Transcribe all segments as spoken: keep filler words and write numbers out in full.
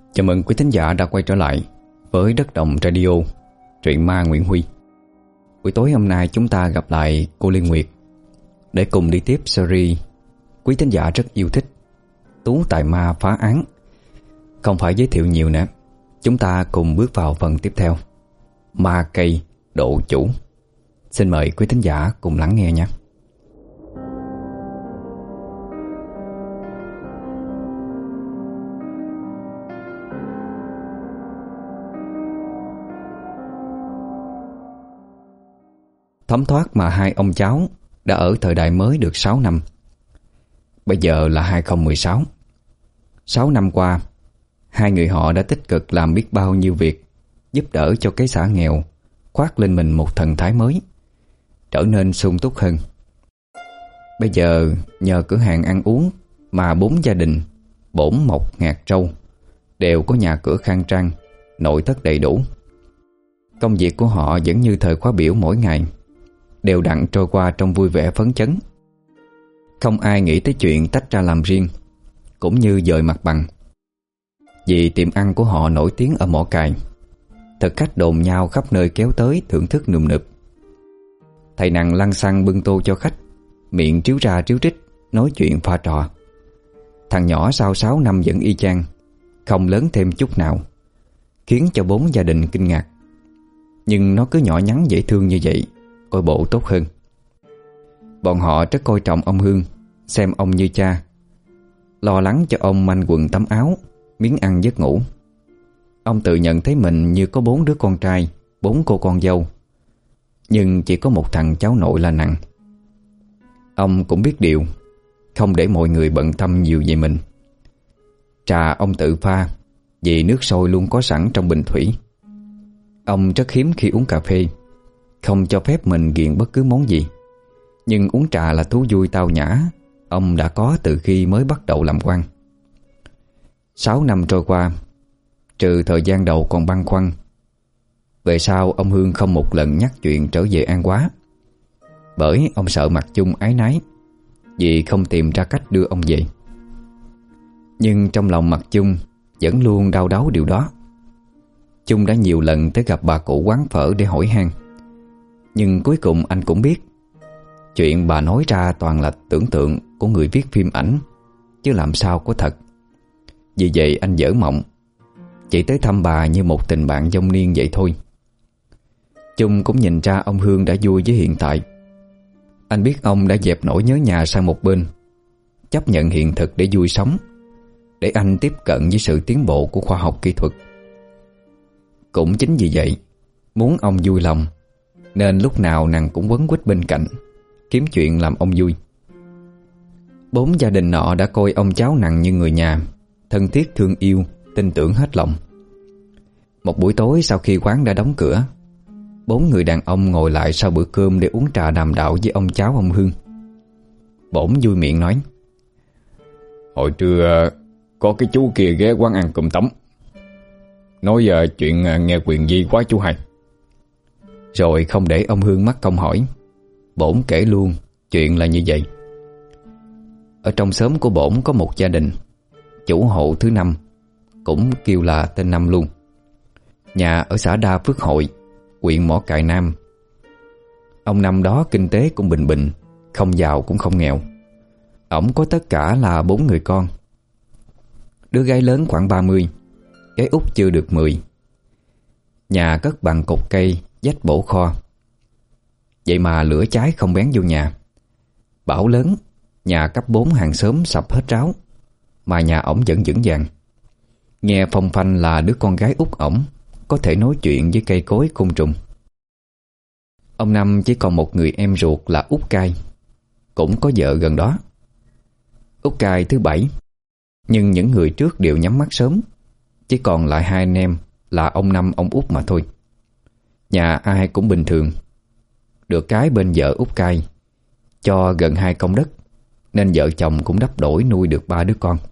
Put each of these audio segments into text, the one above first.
Chào mừng quý thính giả đã quay trở lại với Đất Đồng Radio, truyện ma Nguyễn Huy. Buổi tối hôm nay chúng ta gặp lại cô Liên Nguyệt để cùng đi tiếp series quý thính giả rất yêu thích, Tú Tài Ma Phá Án. Không phải giới thiệu nhiều nữa, chúng ta cùng bước vào phần tiếp theo, Ma Cây Độ Chủ. Xin mời quý thính giả cùng lắng nghe nhé. Thấm thoát mà hai ông cháu đã ở thời đại mới được sáu năm. Bây giờ là hai không một sáu. sáu năm qua, hai người họ đã tích cực làm biết bao nhiêu việc, giúp đỡ cho cái xã nghèo khoác lên mình một thần thái mới, trở nên sung túc hơn. Bây giờ nhờ cửa hàng ăn uống mà bốn gia đình Bổn Mộc Ngạc Trâu đều có nhà cửa khang trang, nội thất đầy đủ. Công việc của họ vẫn như thời khóa biểu mỗi ngày, đều đặn trôi qua trong vui vẻ phấn chấn. Không ai nghĩ tới chuyện tách ra làm riêng, cũng như dời mặt bằng. Vì tiệm ăn của họ nổi tiếng ở Mỏ Cày, thực khách đồn nhau khắp nơi kéo tới thưởng thức nườm nượp. Thầy Nằng lăng xăng bưng tô cho khách, miệng tríu ra tríu trích, nói chuyện pha trò. Thằng nhỏ sau sáu năm vẫn y chang, không lớn thêm chút nào, khiến cho bốn gia đình kinh ngạc. Nhưng nó cứ nhỏ nhắn dễ thương như vậy, coi bộ tốt hơn. Bọn họ rất coi trọng ông Hương, xem ông như cha, lo lắng cho ông manh quần tắm áo, miếng ăn giấc ngủ. Ông tự nhận thấy mình như có bốn đứa con trai, bốn cô con dâu, nhưng chỉ có một thằng cháu nội là Nằng. Ông cũng biết điều, không để mọi người bận tâm nhiều về mình. Trà ông tự pha, vì nước sôi luôn có sẵn trong bình thủy. Ông rất hiếm khi uống cà phê, không cho phép mình nghiện bất cứ món gì. Nhưng uống trà là thú vui tao nhã, ông đã có từ khi mới bắt đầu làm quan. Sáu năm trôi qua, trừ thời gian đầu còn băn khoăn, về sau ông Hương không một lần nhắc chuyện trở về An Hóa, bởi ông sợ Mặt Chung ái nái vì không tìm ra cách đưa ông về. Nhưng trong lòng Mặt Chung vẫn luôn đau đáu điều đó. Chung đã nhiều lần tới gặp bà cụ quán phở để hỏi han, nhưng cuối cùng anh cũng biết chuyện bà nói ra toàn là tưởng tượng của người viết phim ảnh, chứ làm sao có thật. Vì vậy anh dở mộng, chỉ tới thăm bà như một tình bạn vong niên vậy thôi. Chung cũng nhìn ra ông Hương đã vui với hiện tại. Anh biết ông đã dẹp nỗi nhớ nhà sang một bên, chấp nhận hiện thực để vui sống, để anh tiếp cận với sự tiến bộ của khoa học kỹ thuật. Cũng chính vì vậy, muốn ông vui lòng, nên lúc nào Nằng cũng quấn quýt bên cạnh, kiếm chuyện làm ông vui. Bốn gia đình nọ đã coi ông cháu Nằng như người nhà, thân thiết thương yêu, tin tưởng hết lòng. Một buổi tối sau khi quán đã đóng cửa, bốn người đàn ông ngồi lại sau bữa cơm để uống trà đàm đạo với ông cháu ông Hương. Bổn vui miệng nói: Hồi trưa có cái chú kia ghé quán ăn cơm tấm, nói giờ chuyện nghe quyền di quá chú hai. Rồi không để ông Hương mắc công hỏi, bổn kể luôn chuyện là như vậy. Ở trong xóm của bổn có một gia đình, chủ hộ thứ năm, cũng kêu là tên Năm luôn. Nhà ở xã Đa Phước Hội, huyện Mỏ Cày Nam. Ông Năm đó kinh tế cũng bình bình, không giàu cũng không nghèo. Ổng có tất cả là bốn người con. Đứa gái lớn khoảng ba mươi, gái út chưa được mười. Nhà cất bằng cột cây, vách bổ kho. Vậy mà lửa cháy không bén vô nhà. Bão lớn, nhà cấp bốn hàng xóm sập hết ráo, mà nhà ổng vẫn vững vàng. Nghe phong phanh là đứa con gái út ổng có thể nói chuyện với cây cối côn trùng. Ông Năm chỉ còn một người em ruột là út Cai, cũng có vợ gần đó. Út Cai thứ bảy, nhưng những người trước đều nhắm mắt sớm, chỉ còn lại hai anh em là ông Năm ông út mà thôi. Nhà ai cũng bình thường. Được cái bên vợ út Cai cho gần hai công đất, nên vợ chồng cũng đắp đổi nuôi được ba đứa con.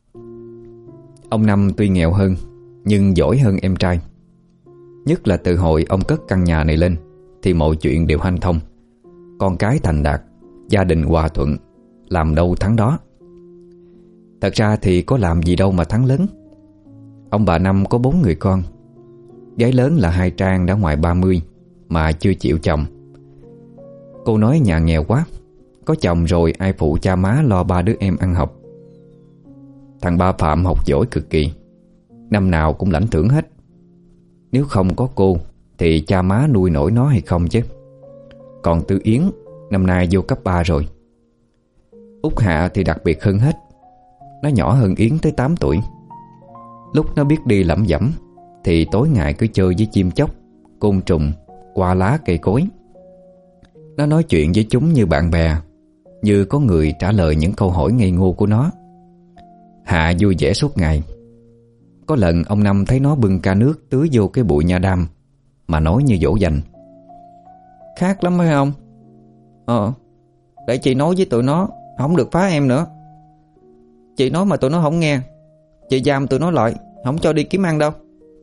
Ông Năm tuy nghèo hơn, nhưng giỏi hơn em trai. Nhất là từ hồi ông cất căn nhà này lên, thì mọi chuyện đều hanh thông, con cái thành đạt, gia đình hòa thuận, làm đâu thắng đó. Thật ra thì có làm gì đâu mà thắng lớn. Ông bà Năm có bốn người con. Gái lớn là hai Trang đã ngoài ba mươi mà chưa chịu chồng. Cô nói nhà nghèo quá, có chồng rồi ai phụ cha má lo ba đứa em ăn học. Thằng ba Phạm học giỏi cực kỳ, năm nào cũng lãnh thưởng hết. Nếu không có cô thì cha má nuôi nổi nó hay không chứ. Còn Tư Yến năm nay vô cấp ba rồi. Út Hạ thì đặc biệt hơn hết. Nó nhỏ hơn Yến tới tám tuổi. Lúc nó biết đi lẩm dẩm thì tối ngày cứ chơi với chim chóc, côn trùng, qua lá cây cối. Nó nói chuyện với chúng như bạn bè, như có người trả lời những câu hỏi ngây ngô của nó. Hạ vui vẻ suốt ngày. Có lần ông Năm thấy nó bưng ca nước tưới vô cái bụi nha đam mà nói như dỗ dành: "Khát lắm phải không? Ờ, để chị nói với tụi nó không được phá em nữa. Chị nói mà tụi nó không nghe, chị giam tụi nó lại, không cho đi kiếm ăn đâu."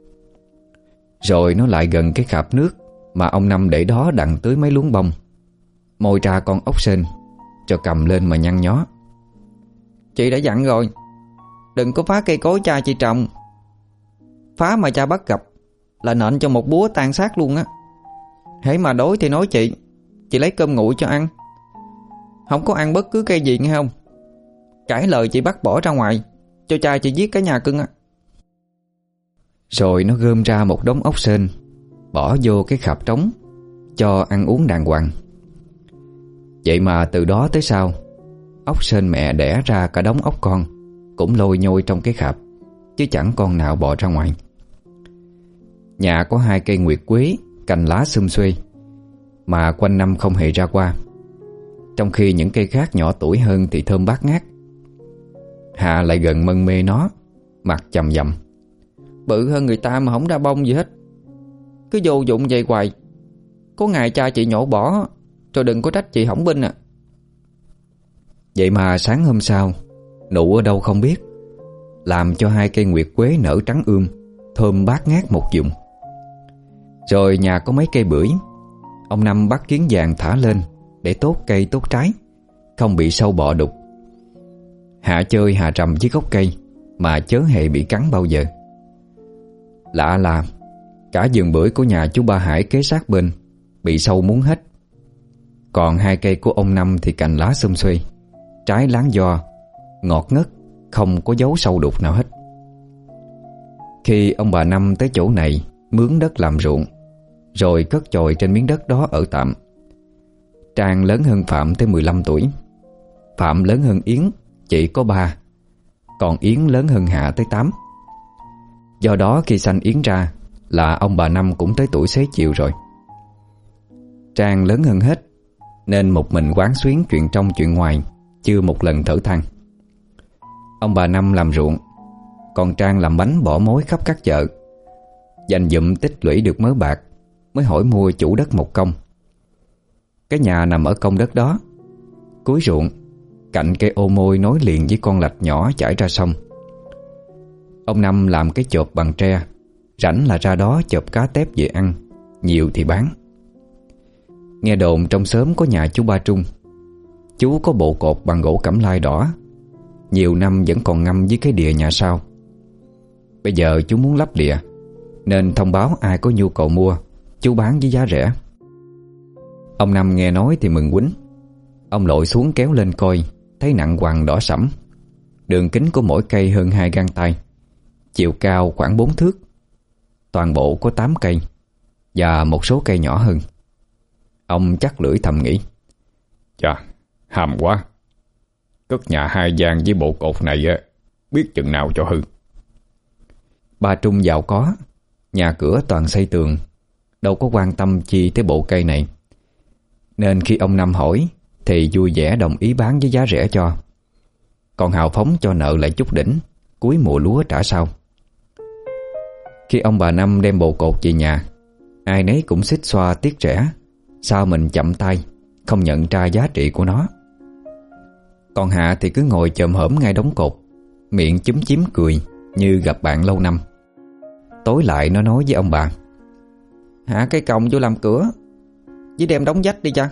Rồi nó lại gần cái khạp nước mà ông Năm để đó đặng tưới mấy luống bông, mồi ra con ốc sên, cho cầm lên mà nhăn nhó: "Chị đã dặn rồi, đừng có phá cây cối cha chị trồng. Phá mà cha bắt gặp là nện cho một búa tan xác luôn á. Hễ mà đói thì nói chị, chị lấy cơm nguội cho ăn. Không có ăn bất cứ cây gì nghe không? Cãi lời chị bắt bỏ ra ngoài, cho cha chị giết cả nhà cưng á." Rồi nó gom ra một đống ốc sên, bỏ vô cái khạp trống, cho ăn uống đàng hoàng. Vậy mà từ đó tới sau, ốc sên mẹ đẻ ra cả đống ốc con cũng lôi nhôi trong cái khạp, chứ chẳng con nào bò ra ngoài. Nhà có hai cây nguyệt quế cành lá xum xuê mà quanh năm không hề ra hoa, trong khi những cây khác nhỏ tuổi hơn thì thơm bát ngát. Hạ lại gần mân mê nó, mặt chầm dầm: "Bự hơn người ta mà không ra bông gì hết, cứ vô dụng vậy hoài. Có ngày cha chị nhổ bỏ, rồi đừng có trách chị hỏng binh à." Vậy mà sáng hôm sau, nụ ở đâu không biết, làm cho hai cây nguyệt quế nở trắng ươm, thơm bát ngát một vùng. Rồi nhà có mấy cây bưởi, ông Năm bắt kiến vàng thả lên để tốt cây tốt trái, không bị sâu bọ đục. Hạ chơi hạ trầm với gốc cây mà chớ hề bị cắn bao giờ. Lạ là cả vườn bưởi của nhà chú Ba Hải kế sát bên bị sâu muốn hết. Còn hai cây của ông Năm thì cành lá xum xuê, trái láng giò, ngọt ngất, không có dấu sâu đục nào hết. Khi ông bà Năm tới chỗ này mướn đất làm ruộng, rồi cất chòi trên miếng đất đó ở tạm. Trang lớn hơn Phạm tới mười lăm tuổi, Phạm lớn hơn Yến chỉ có ba, còn Yến lớn hơn Hạ tới tám. Do đó khi sanh Yến ra là ông bà Năm cũng tới tuổi xế chiều rồi. Trang lớn hơn hết, nên một mình quán xuyến chuyện trong chuyện ngoài, chưa một lần thở than. Ông bà Năm làm ruộng, còn Trang làm bánh bỏ mối khắp các chợ. Dành dụm tích lũy được mớ bạc, mới hỏi mua chủ đất một công. Cái nhà nằm ở công đất đó, cuối ruộng, cạnh cây ô môi nối liền với con lạch nhỏ chảy ra sông. Ông Năm làm cái chộp bằng tre, rảnh là ra đó chộp cá tép về ăn, nhiều thì bán. Nghe đồn trong xóm có nhà chú Ba Trung, chú có bộ cột bằng gỗ cẩm lai đỏ, nhiều năm vẫn còn ngâm với cái đìa nhà sau. Bây giờ chú muốn lắp đìa, nên thông báo ai có nhu cầu mua, chú bán với giá rẻ. Ông Năm nghe nói thì mừng quýnh. Ông lội xuống kéo lên coi, thấy nặng quằn đỏ sẫm. Đường kính của mỗi cây hơn hai gang tay, chiều cao khoảng bốn thước. Toàn bộ có tám cây, và một số cây nhỏ hơn. Ông chắc lưỡi thầm nghĩ: "Chà, hàm quá. Cất nhà hai gian với bộ cột này á, biết chừng nào cho hư." Ba Trung giàu có, nhà cửa toàn xây tường, đâu có quan tâm chi tới bộ cây này. Nên khi ông Năm hỏi thì vui vẻ đồng ý bán với giá rẻ cho. Còn hào phóng cho nợ lại chút đỉnh, cuối mùa lúa trả sau. Khi ông bà Năm đem bộ cột về nhà, ai nấy cũng xích xoa tiếc rẻ, sao mình chậm tay, không nhận ra giá trị của nó. Còn Hạ thì cứ ngồi chồm hổm ngay đống cột, miệng chúm chím cười như gặp bạn lâu năm. Tối lại nó nói với ông bà: "Hạ cây còng vô làm cửa, với đem đóng vách đi cha."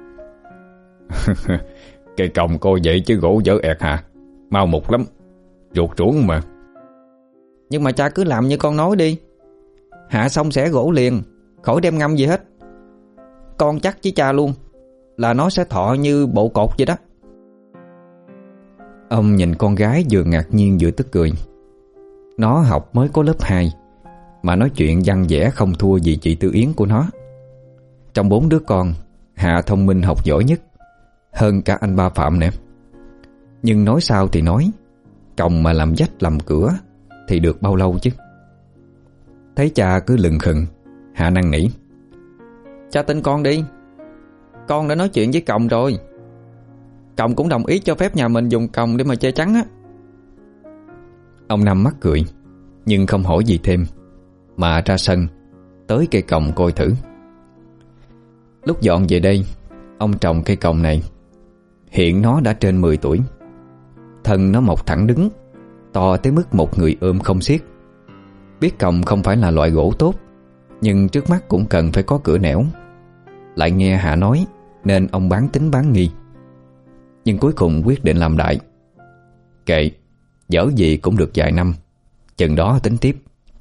"Cây còng cô vậy chứ gỗ dở ẹt hả? Mau mục lắm, ruột ruỗng mà." Nhưng mà cha cứ làm như con nói đi. Hạ xong sẽ gỗ liền, khỏi đem ngâm gì hết. Con chắc với cha luôn là nó sẽ thọ như bộ cột vậy đó. Ông nhìn con gái vừa ngạc nhiên vừa tức cười. Nó học mới có lớp hai mà nói chuyện văn vẽ không thua gì chị Tư Yến của nó. Trong bốn đứa con, Hạ thông minh học giỏi nhất, hơn cả anh ba Phạm nè. Nhưng nói sao thì nói, còng mà làm vách làm cửa thì được bao lâu chứ. Thấy cha cứ lừng khừng, Hạ năn nỉ: Cha tin con đi, con đã nói chuyện với còng rồi. Còng cũng đồng ý cho phép nhà mình dùng còng để mà che chắn á. Ông Năm mắc cười, nhưng không hỏi gì thêm, mà ra sân tới cây còng coi thử. Lúc dọn về đây, ông trồng cây còng này. Hiện nó đã trên mười tuổi. Thân nó mọc thẳng đứng, to tới mức một người ôm không xiết. Biết còng không phải là loại gỗ tốt, nhưng trước mắt cũng cần phải có cửa nẻo. Lại nghe Hạ nói nên ông bán tính bán nghi. Nhưng cuối cùng quyết định làm đại. Kệ, dở gì cũng được vài năm, chừng đó tính tiếp.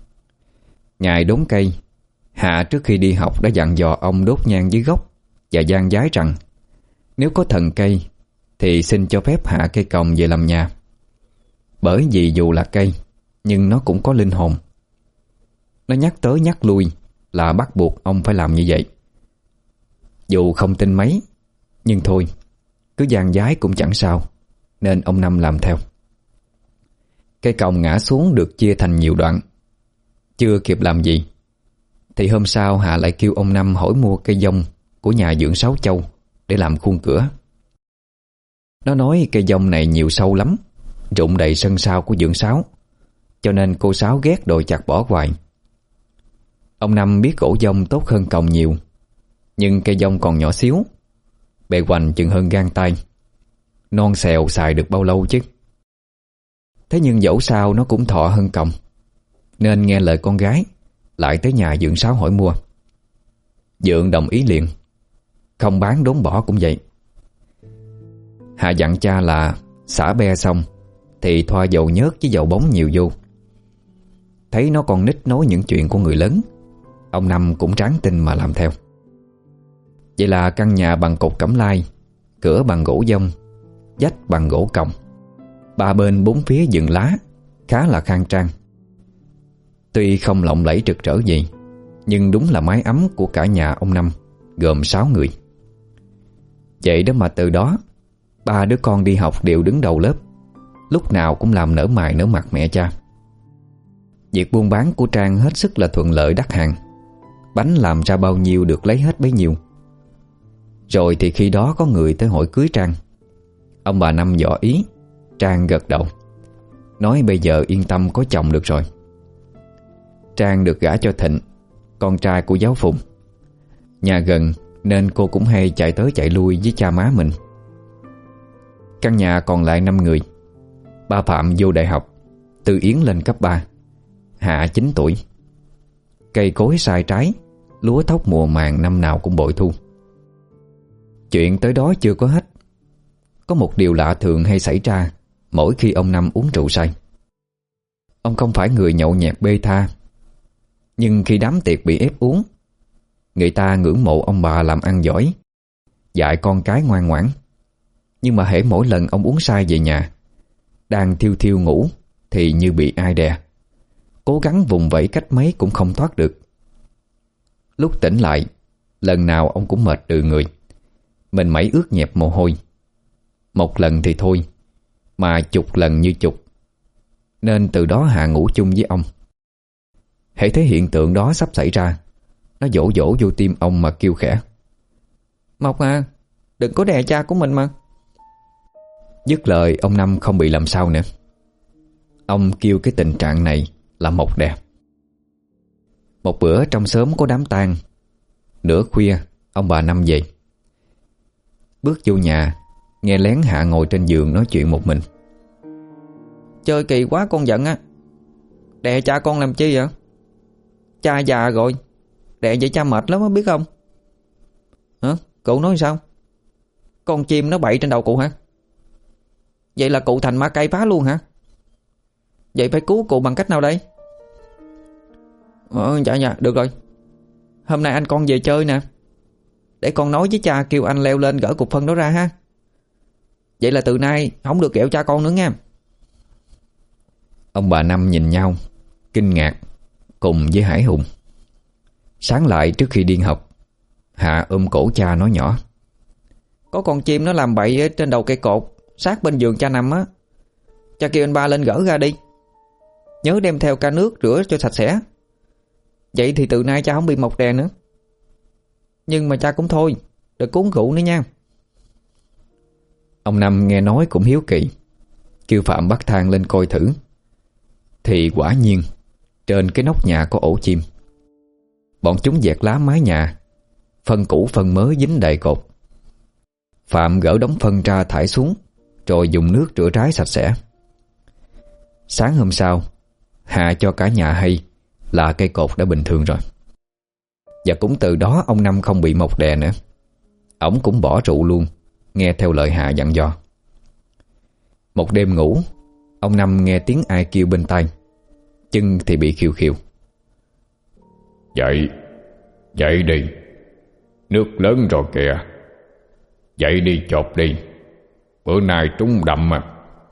Ngày đốn cây, Hạ trước khi đi học đã dặn dò ông đốt nhang dưới gốc và gian giái rằng nếu có thần cây thì xin cho phép hạ cây còng về làm nhà. Bởi vì dù là cây nhưng nó cũng có linh hồn. Nó nhắc tới nhắc lui là bắt buộc ông phải làm như vậy. Dù không tin mấy, nhưng thôi, cứ gian giái cũng chẳng sao, nên ông Năm làm theo. Cây còng ngã xuống được chia thành nhiều đoạn. Chưa kịp làm gì thì hôm sau Hạ lại kêu ông Năm hỏi mua cây dông của nhà dưỡng Sáu Châu để làm khuôn cửa. Nó nói cây dông này nhiều sâu lắm, rụng đầy sân sau của dưỡng Sáu, cho nên cô Sáu ghét đòi chặt bỏ hoài. Ông Năm biết gỗ dông tốt hơn còng nhiều, nhưng cây dông còn nhỏ xíu, bề hoành chừng hơn gang tay, non xèo xài được bao lâu chứ. Thế nhưng dẫu sao nó cũng thọ hơn còng, nên nghe lời con gái lại tới nhà dưỡng Sáu hỏi mua. Dượng đồng ý liền, không bán đốn bỏ cũng vậy. Hạ dặn cha là xả be xong thì thoa dầu nhớt với dầu bóng nhiều vô. Thấy nó còn nít nói những chuyện của người lớn, ông Năm cũng tráng tin mà làm theo. Vậy là căn nhà bằng cột cẩm lai, cửa bằng gỗ dông, vách bằng gỗ còng, ba bên bốn phía vườn lá, khá là khang trang. Tuy không lộng lẫy rực rỡ gì, nhưng đúng là mái ấm của cả nhà ông Năm, gồm sáu người. Vậy đó mà từ đó ba đứa con đi học đều đứng đầu lớp, lúc nào cũng làm nở mày nở mặt mẹ cha. Việc buôn bán của Trang hết sức là thuận lợi đắt hàng. Bánh làm ra bao nhiêu được lấy hết bấy nhiêu. Rồi thì khi đó có người tới hỏi cưới Trang. Ông bà Năm dò ý, Trang gật đầu, nói bây giờ yên tâm có chồng được rồi. Trang được gả cho Thịnh, con trai của giáo Phùng. Nhà gần nên cô cũng hay chạy tới chạy lui với cha má mình. Căn nhà còn lại năm người. Ba Phạm vô đại học, Tư Yến lên cấp ba, Hạ chín tuổi. Cây cối sai trái, lúa thóc mùa màng năm nào cũng bội thu. Chuyện tới đó chưa có hết. Có một điều lạ thường hay xảy ra mỗi khi ông Năm uống rượu say. Ông không phải người nhậu nhẹt bê tha, nhưng khi đám tiệc bị ép uống, người ta ngưỡng mộ ông bà làm ăn giỏi, dạy con cái ngoan ngoãn. Nhưng mà hễ mỗi lần ông uống say về nhà, đang thiêu thiêu ngủ thì như bị ai đè, cố gắng vùng vẫy cách mấy cũng không thoát được. Lúc tỉnh lại, lần nào ông cũng mệt đừ người, mình mẩy ướt nhẹp mồ hôi. Một lần thì thôi, mà chục lần như chục. Nên từ đó Hạ ngủ chung với ông. Hễ thấy hiện tượng đó sắp xảy ra, nó dỗ dỗ vô tim ông mà kêu khẽ: Mộc à, đừng có đè cha của mình mà. Dứt lời ông Năm không bị làm sao nữa. Ông kêu cái tình trạng này là Mộc đè. Một bữa trong xóm có đám tang. Nửa khuya ông bà Năm về. Bước vô nhà, nghe lén Hạ ngồi trên giường nói chuyện một mình. Chơi kỳ quá con giận á. Đè cha con làm chi vậy? Cha già rồi, đè vậy cha mệt lắm á biết không? Hả? Cụ nói sao? Con chim nó bậy trên đầu cụ hả? Vậy là cụ thành ma cây phá luôn hả? Vậy phải cứu cụ bằng cách nào đây? Ờ dạ dạ được rồi. Hôm nay anh con về chơi nè, để con nói với cha kêu anh leo lên gỡ cục phân đó ra ha. Vậy là từ nay không được ghẹo cha con nữa nha. Ông bà Năm nhìn nhau kinh ngạc cùng với hãi hùng. Sáng lại trước khi đi học, Hạ ôm cổ cha nói nhỏ: Có con chim nó làm bậy ở trên đầu cây cột sát bên giường cha nằm á. Cha kêu anh ba lên gỡ ra đi. Nhớ đem theo ca nước rửa cho sạch sẽ. Vậy thì từ nay cha không bị mọc đè nữa. Nhưng mà cha cũng thôi, đừng uống rượu nữa nha. Ông Năm nghe nói cũng hiếu kỳ, kêu Phạm bắt thang lên coi thử. Thì quả nhiên trên cái nóc nhà có ổ chim. Bọn chúng dẹt lá mái nhà, phân cũ phân mới dính đầy cột. Phạm gỡ đống phân ra thải xuống, rồi dùng nước rửa ráy sạch sẽ. Sáng hôm sau, Hạ cho cả nhà hay là cây cột đã bình thường rồi. Và cũng từ đó ông Năm không bị mọc đè nữa. Ổng cũng bỏ rượu luôn, nghe theo lời Hạ dặn dò. Một đêm ngủ, ông Năm nghe tiếng ai kêu bên tai, chân thì bị khiêu khiêu. Dậy, dậy đi, nước lớn rồi kìa. Dậy đi chộp đi, bữa nay trúng đậm mà.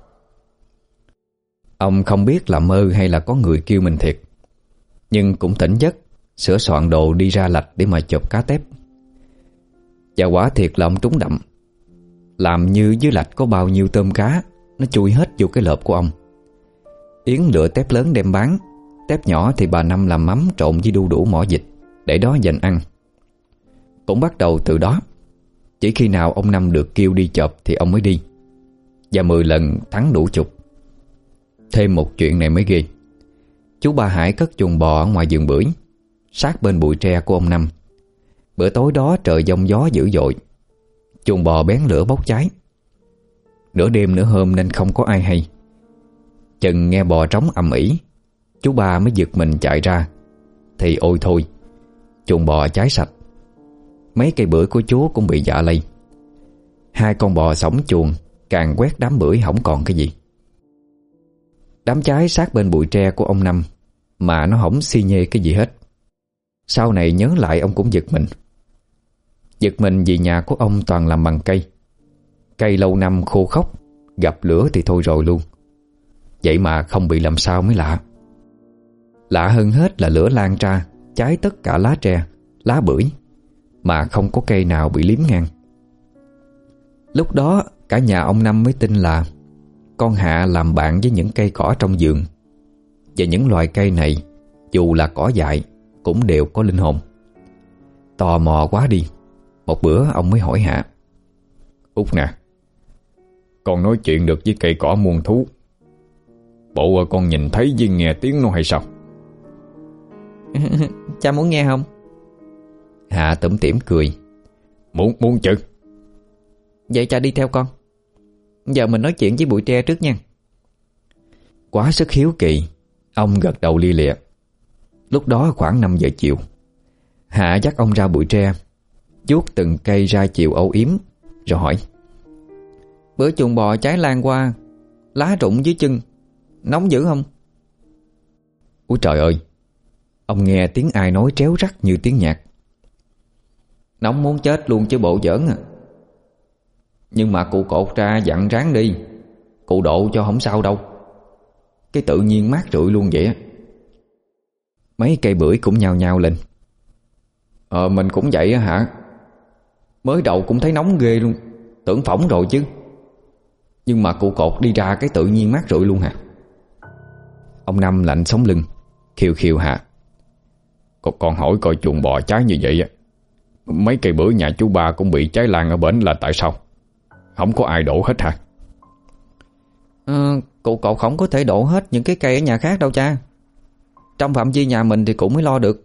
Ông không biết là mơ hay là có người kêu mình thiệt, nhưng cũng tỉnh giấc, sửa soạn đồ đi ra lạch để mà chộp cá tép. Và quả thiệt là ông trúng đậm. Làm như dưới lạch có bao nhiêu tôm cá, nó chui hết vô cái lợp của ông. Yến lựa tép lớn đem bán, tép nhỏ thì bà Năm làm mắm trộn với đu đủ mỏ vịt để đó dành ăn. Cũng bắt đầu từ đó, chỉ khi nào ông Năm được kêu đi chộp thì ông mới đi. Và mười lần thắng đủ chục. Thêm một chuyện này mới ghê. Chú Ba Hải cất chuồng bò ở ngoài vườn bưởi, sát bên bụi tre của ông Năm. Bữa tối đó trời giông gió dữ dội, chuồng bò bén lửa bốc cháy. Nửa đêm nửa hôm nên không có ai hay. Chừng nghe bò trống ầm ĩ, chú Ba mới giật mình chạy ra. Thì ôi thôi, chuồng bò cháy sạch. Mấy cây bưởi của chú cũng bị dạ lây. Hai con bò sống chuồng càng quét đám bưởi không còn cái gì. Đám cháy sát bên bụi tre của ông Năm mà nó không xi nhê cái gì hết. Sau này nhớ lại ông cũng giật mình. Giật mình vì nhà của ông toàn làm bằng cây. Cây lâu năm khô khốc, gặp lửa thì thôi rồi luôn. Vậy mà không bị làm sao mới lạ. Lạ hơn hết là lửa lan ra, cháy tất cả lá tre, lá bưởi, mà không có cây nào bị liếm ngang. Lúc đó cả nhà ông Năm mới tin là con Hạ làm bạn với những cây cỏ trong vườn. Và những loài cây này, dù là cỏ dại, cũng đều có linh hồn. Tò mò quá đi, một bữa ông mới hỏi Hạ: Út nè, con nói chuyện được với cây cỏ muôn thú, bộ con nhìn thấy với nghe tiếng nó hay sao? Cha muốn nghe không? Hạ tủm tỉm cười: Muốn, muốn chứ. Vậy cha đi theo con. Giờ mình nói chuyện với bụi tre trước nha. Quá sức hiếu kỳ, ông gật đầu lia lịa. Lúc đó khoảng năm giờ chiều. Hạ dắt ông ra bụi tre, chuốt từng cây ra chiều âu yếm, rồi hỏi: Bữa chuồng bò cháy lan qua, lá rụng dưới chân, nóng dữ không? Úi trời ơi! Ông nghe tiếng ai nói tréo rắt như tiếng nhạc. Nóng muốn chết luôn chứ bộ giỡn à. Nhưng mà cụ cột ra dặn ráng đi, cụ độ cho không sao đâu. Cái tự nhiên mát rượi luôn vậy á. Mấy cây bưởi cũng nhao nhao lên: Ờ mình cũng vậy á hả? Mới đầu cũng thấy nóng ghê luôn, tưởng phỏng rồi chứ. Nhưng mà cụ cột đi ra cái tự nhiên mát rượi luôn hả? Ông Năm lạnh sống lưng, khiêu khiêu Hạ: Con, con hỏi coi chuồng bò cháy như vậy á, mấy cây bưởi nhà chú Ba cũng bị cháy lan ở bển là tại sao? Không có ai đổ hết hả? Ờ, cụ cột không có thể đổ hết những cái cây ở nhà khác đâu cha. Trong phạm vi nhà mình thì cũng mới lo được.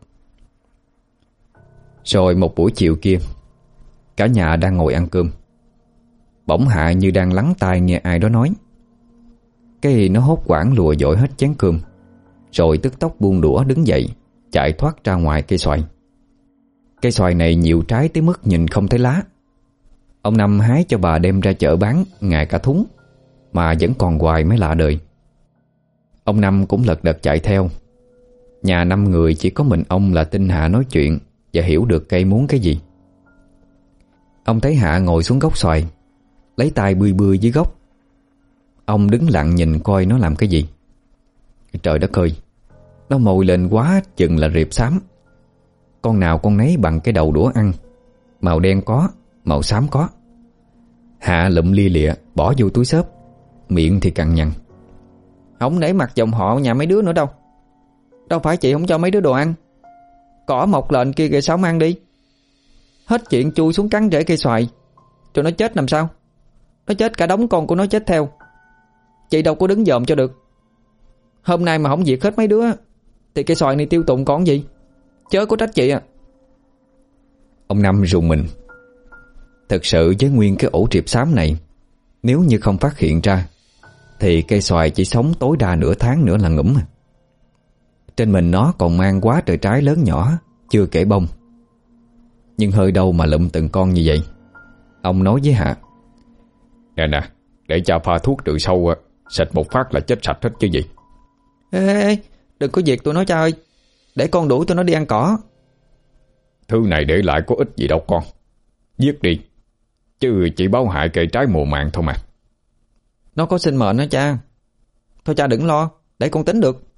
Rồi một buổi chiều kia, cả nhà đang ngồi ăn cơm, bỗng Hạ như đang lắng tai nghe ai đó nói. Cái nó hốt hoảng lùa dội hết chén cơm, rồi tức tốc buông đũa đứng dậy, chạy thoát ra ngoài cây xoài. Cây xoài này nhiều trái tới mức nhìn không thấy lá. Ông Năm hái cho bà đem ra chợ bán ngài cả thúng, mà vẫn còn hoài mới lạ đời. Ông Năm cũng lật đật chạy theo. Nhà năm người chỉ có mình ông là tin Hạ nói chuyện và hiểu được cây muốn cái gì. Ông thấy Hạ ngồi xuống gốc xoài, lấy tay bươi bươi dưới gốc. Ông đứng lặng nhìn coi nó làm cái gì. Trời đất ơi, nó mồi lên quá chừng là riệp xám. Con nào con nấy bằng cái đầu đũa ăn. Màu đen có, màu xám có. Hạ lụm lia lịa bỏ vô túi xốp, miệng thì cằn nhằn: Không để mặt dòng họ nhà mấy đứa nữa đâu. Đâu phải chị không cho mấy đứa đồ ăn. Cỏ mọc lên kia kìa, sao không ăn đi. Hết chuyện chui xuống cắn rễ cây xoài, rồi nó chết làm sao? Nó chết cả đống con của nó chết theo. Chị đâu có đứng dòm cho được. Hôm nay mà không diệt hết mấy đứa thì cây xoài này tiêu tụng còn gì. Chớ có trách chị à. Ông Năm rùng mình. Thực sự với nguyên cái ổ triệp xám này, nếu như không phát hiện ra thì cây xoài chỉ sống tối đa nửa tháng nữa là ngủm. Trên mình nó còn mang quá trời trái lớn nhỏ, chưa kể bông. Nhưng hơi đâu mà lụm từng con như vậy. Ông nói với Hạ: Nè nè, để cha pha thuốc trừ sâu, xịt một phát là chết sạch hết chứ gì. Ê, ê, ê, đừng có diệt tụi nó cha ơi. Để con đuổi tụi nó đi ăn cỏ. Thứ này để lại có ích gì đâu con. Giết đi, chứ chỉ báo hại cây trái mùa màng thôi mà. Nó có sinh mệnh đó cha. Thôi cha đừng lo, để con tính được.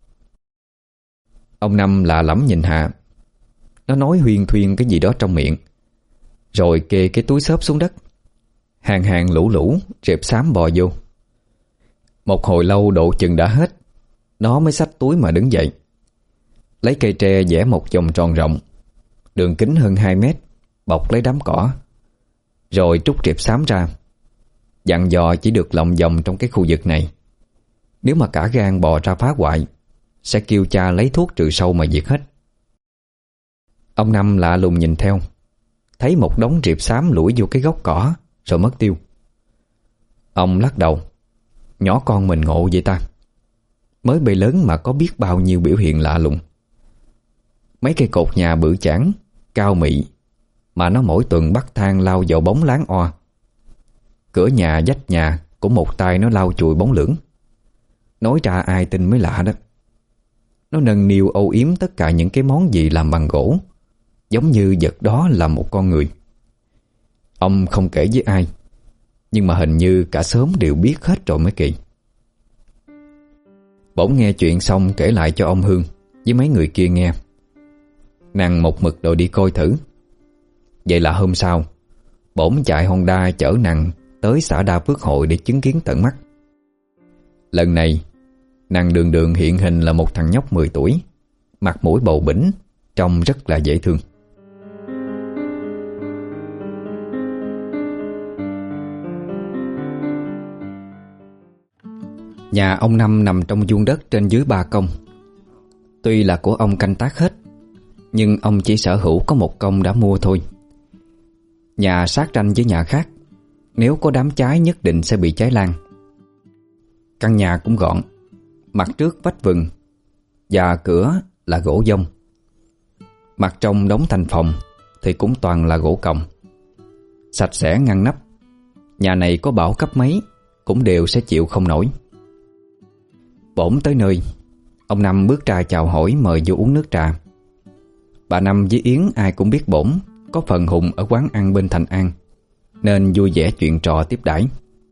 Ông Năm lạ lẫm nhìn Hạ. Nó nói huyên thuyên cái gì đó trong miệng, rồi kê cái túi xốp xuống đất. Hàng hàng lũ lũ rệp xám bò vô. Một hồi lâu độ chừng đã hết, nó mới xách túi mà đứng dậy, lấy cây tre vẽ một vòng tròn rộng, đường kính hơn hai mét, bọc lấy đám cỏ, rồi trút rệp xám ra. Dặn dò chỉ được lòng vòng trong cái khu vực này. Nếu mà cả gan bò ra phá hoại, sẽ kêu cha lấy thuốc trừ sâu mà diệt hết. Ông Năm lạ lùng nhìn theo, thấy một đống rệp xám lủi vô cái gốc cỏ rồi mất tiêu. Ông lắc đầu: Nhỏ con mình ngộ vậy ta. Mới bề lớn mà có biết bao nhiêu biểu hiện lạ lùng. Mấy cây cột nhà bự chảng, cao mị, mà nó mỗi tuần bắt thang lao vào bóng láng oa. Cửa nhà vách nhà cũng một tay nó lau chùi bóng lưỡng. Nói ra ai tin mới lạ đó. Nó nâng niu âu yếm tất cả những cái món gì làm bằng gỗ, giống như vật đó là một con người. Ông không kể với ai, nhưng mà hình như cả xóm đều biết hết rồi mới kỳ. Bỗng nghe chuyện xong kể lại cho ông Hương với mấy người kia nghe. Nàng một mực đòi đi coi thử. Vậy là hôm sau, bổn chạy Honda chở nàng tới xã Đa Phước Hội để chứng kiến tận mắt. Lần này, nàng đường đường hiện hình là một thằng nhóc mười tuổi, mặt mũi bầu bĩnh, trông rất là dễ thương. Nhà ông Năm nằm trong vuông đất trên dưới ba công. Tuy là của ông canh tác hết, nhưng ông chỉ sở hữu có một công đã mua thôi. Nhà sát ranh với nhà khác, nếu có đám cháy nhất định sẽ bị cháy lan. Căn nhà cũng gọn, mặt trước vách vừng và cửa là gỗ dông. Mặt trong đóng thành phòng thì cũng toàn là gỗ còng, sạch sẽ ngăn nắp. Nhà này có bảo cấp mấy cũng đều sẽ chịu không nổi. Bổn tới nơi, ông Năm bước ra chào hỏi mời vô uống nước trà. Bà Năm với Yến ai cũng biết bổn có phần hùng ở quán ăn bên Thành An, nên vui vẻ chuyện trò tiếp đãi.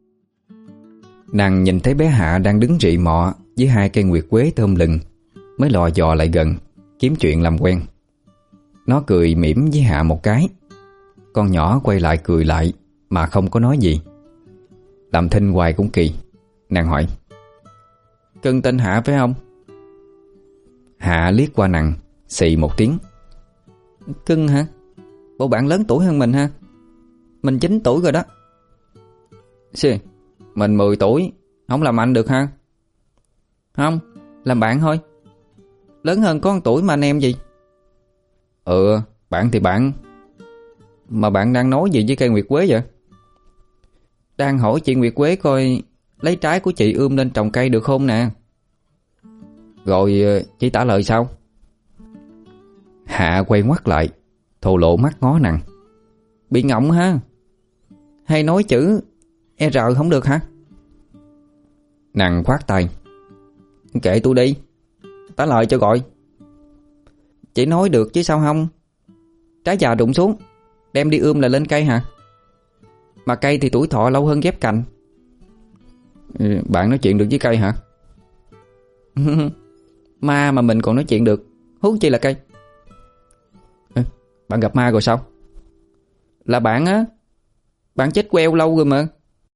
Nàng nhìn thấy bé Hạ đang đứng rị mọ với hai cây nguyệt quế thơm lừng, mới lò dò lại gần kiếm chuyện làm quen. Nó cười mỉm với Hạ một cái. Con nhỏ quay lại cười lại mà không có nói gì. Làm thinh hoài cũng kỳ. Nàng hỏi: Cưng tên Hạ phải không? Hạ liếc qua nàng, xì một tiếng: Cưng hả? Bộ bạn lớn tuổi hơn mình ha. Mình chín tuổi rồi đó. Xì, mình mười tuổi, không làm anh được ha? Không, làm bạn thôi. Lớn hơn có một tuổi mà anh em gì? Ừ, bạn thì bạn. Mà bạn đang nói gì với cây nguyệt quế vậy? Đang hỏi chị nguyệt quế coi lấy trái của chị ươm lên trồng cây được không nè. Rồi chị trả lời sao? Hạ quay ngoắt lại, thô lộ mắt ngó nàng: Bị ngọng ha? Hay nói chữ e rờ không được hả? Nàng khoát tay: Kệ tôi đi, trả lời cho gọi. Chỉ nói được chứ sao không. Trái già rụng xuống, đem đi ươm là lên cây hả? Mà cây thì tuổi thọ lâu hơn ghép cành. Ừ, bạn nói chuyện được với cây hả? Ma mà mình còn nói chuyện được, huống chi là cây. Ừ, bạn gặp ma rồi sao? Là bạn á, bạn chết queo lâu rồi mà.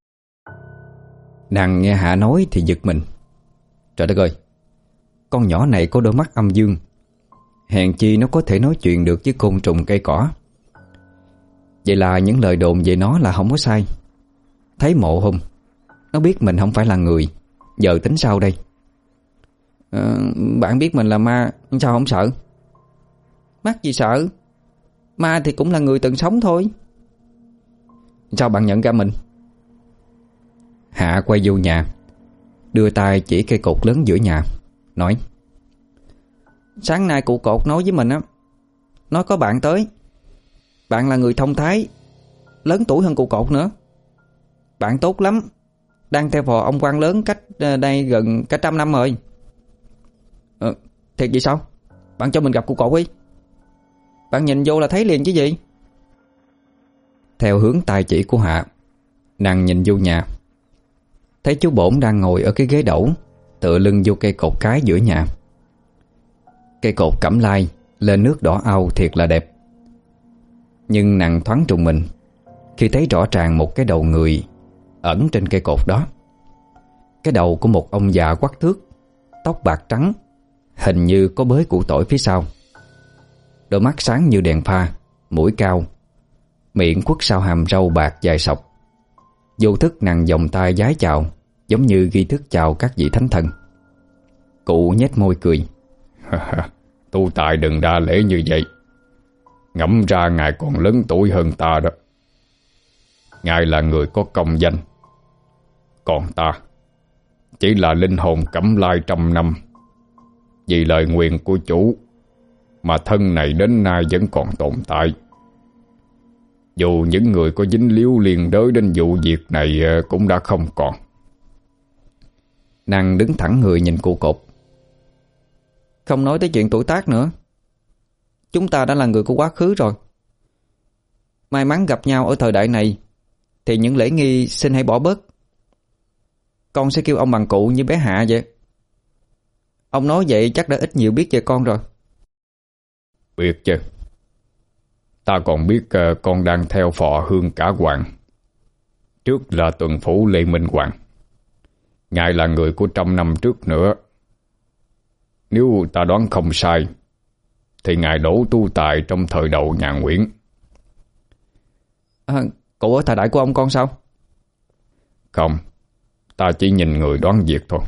Nàng nghe Hạ nói thì giật mình. Trời đất ơi, con nhỏ này có đôi mắt âm dương, hèn chi nó có thể nói chuyện được với côn trùng cây cỏ. Vậy là những lời đồn về nó là không có sai. Thấy mộ hung, nó biết mình không phải là người. Giờ tính sao đây? à, Bạn biết mình là ma, sao không sợ? Mắc gì sợ? Ma thì cũng là người từng sống thôi. Sao bạn nhận ra mình? Hạ quay vô nhà, đưa tay chỉ cây cột lớn giữa nhà, nói: Sáng nay cụ cột nói với mình á, nói có bạn tới. Bạn là người thông thái, lớn tuổi hơn cụ cột nữa. Bạn tốt lắm, đang theo phò ông quan lớn cách đây gần cả trăm năm rồi. ờ, Thiệt vậy sao? Bạn cho mình gặp cụ cột đi. Bạn nhìn vô là thấy liền chứ gì. Theo hướng tay chỉ của Hạ, nàng nhìn vô nhà, thấy chú Bổn đang ngồi ở cái ghế đẩu, tựa lưng vô cây cột cái giữa nhà. Cây cột cẩm lai lên nước đỏ au thiệt là đẹp. Nhưng nàng thoáng trùng mình khi thấy rõ ràng một cái đầu người ẩn trên cây cột đó. Cái đầu của một ông già quắc thước, tóc bạc trắng, hình như có bới củ tỏi phía sau. Đôi mắt sáng như đèn pha, mũi cao, miệng quất sau hàm râu bạc dài sọc. Vô thức nàng vòng tay vái chào, giống như ghi thức chào các vị thánh thần. Cụ nhếch môi cười. Tu tài đừng đa lễ như vậy. Ngẫm ra ngài còn lớn tuổi hơn ta đó. Ngài là người có công danh, còn ta chỉ là linh hồn cẩm lai trăm năm. Vì lời nguyền của chủ mà thân này đến nay vẫn còn tồn tại. Dù những người có dính líu liên đới đến vụ việc này cũng đã không còn. Nàng đứng thẳng người nhìn cụ cột. Không nói tới chuyện tuổi tác nữa, chúng ta đã là người của quá khứ rồi. May mắn gặp nhau ở thời đại này thì những lễ nghi xin hãy bỏ bớt. Con sẽ kêu ông bằng cụ như bé Hạ vậy. Ông nói vậy chắc đã ít nhiều biết về con rồi. Biết chứ. Ta còn biết uh, con đang theo phò Hương Cả Hoàng, trước là tuần phủ Lê Minh Hoàng. Ngài là người của trăm năm trước nữa. Nếu ta đoán không sai thì ngài đổ tu tài trong thời đầu nhà Nguyễn. À, cụ ở thời đại của ông con sao? Không, ta chỉ nhìn người đoán việc thôi.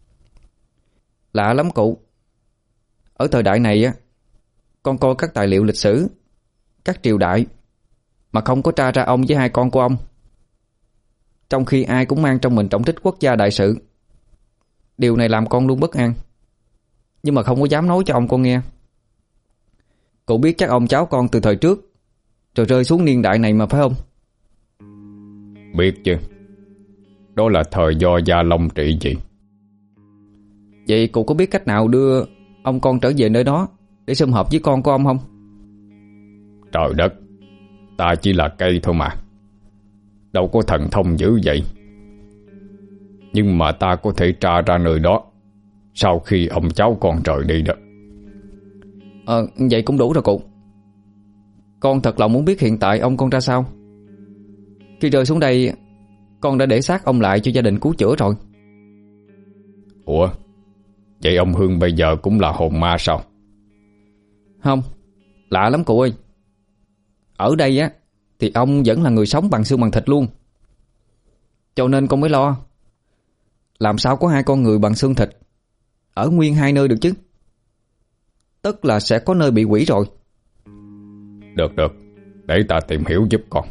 Lạ lắm cụ. Ở thời đại này á, con coi các tài liệu lịch sử, các triều đại, mà không có tra ra ông với hai con của ông. Trong khi ai cũng mang trong mình trọng trách quốc gia đại sự. Điều này làm con luôn bất an, nhưng mà không có dám nói cho ông con nghe. Cụ biết chắc ông cháu con từ thời trước rồi rơi xuống niên đại này mà phải không? Biết chứ. Đó là thời do Gia Long trị vì. Vậy cụ có biết cách nào đưa ông con trở về nơi đó để sum họp với con của ông không? Trời đất, ta chỉ là cây thôi mà, đâu có thần thông dữ vậy. Nhưng mà ta có thể tra ra nơi đó sau khi ông cháu con rời đi đó. Ờ, vậy cũng đủ rồi cụ. Con thật lòng muốn biết hiện tại ông con ra sao. Khi rơi xuống đây, con đã để xác ông lại cho gia đình cứu chữa rồi. Ủa, vậy ông Hương bây giờ cũng là hồn ma sao? Không, lạ lắm cụ ơi. Ở đây á thì ông vẫn là người sống bằng xương bằng thịt luôn. Cho nên con mới lo, làm sao có hai con người bằng xương thịt ở nguyên hai nơi được chứ. Tức là sẽ có nơi bị quỷ rồi. Được được, để ta tìm hiểu giúp con.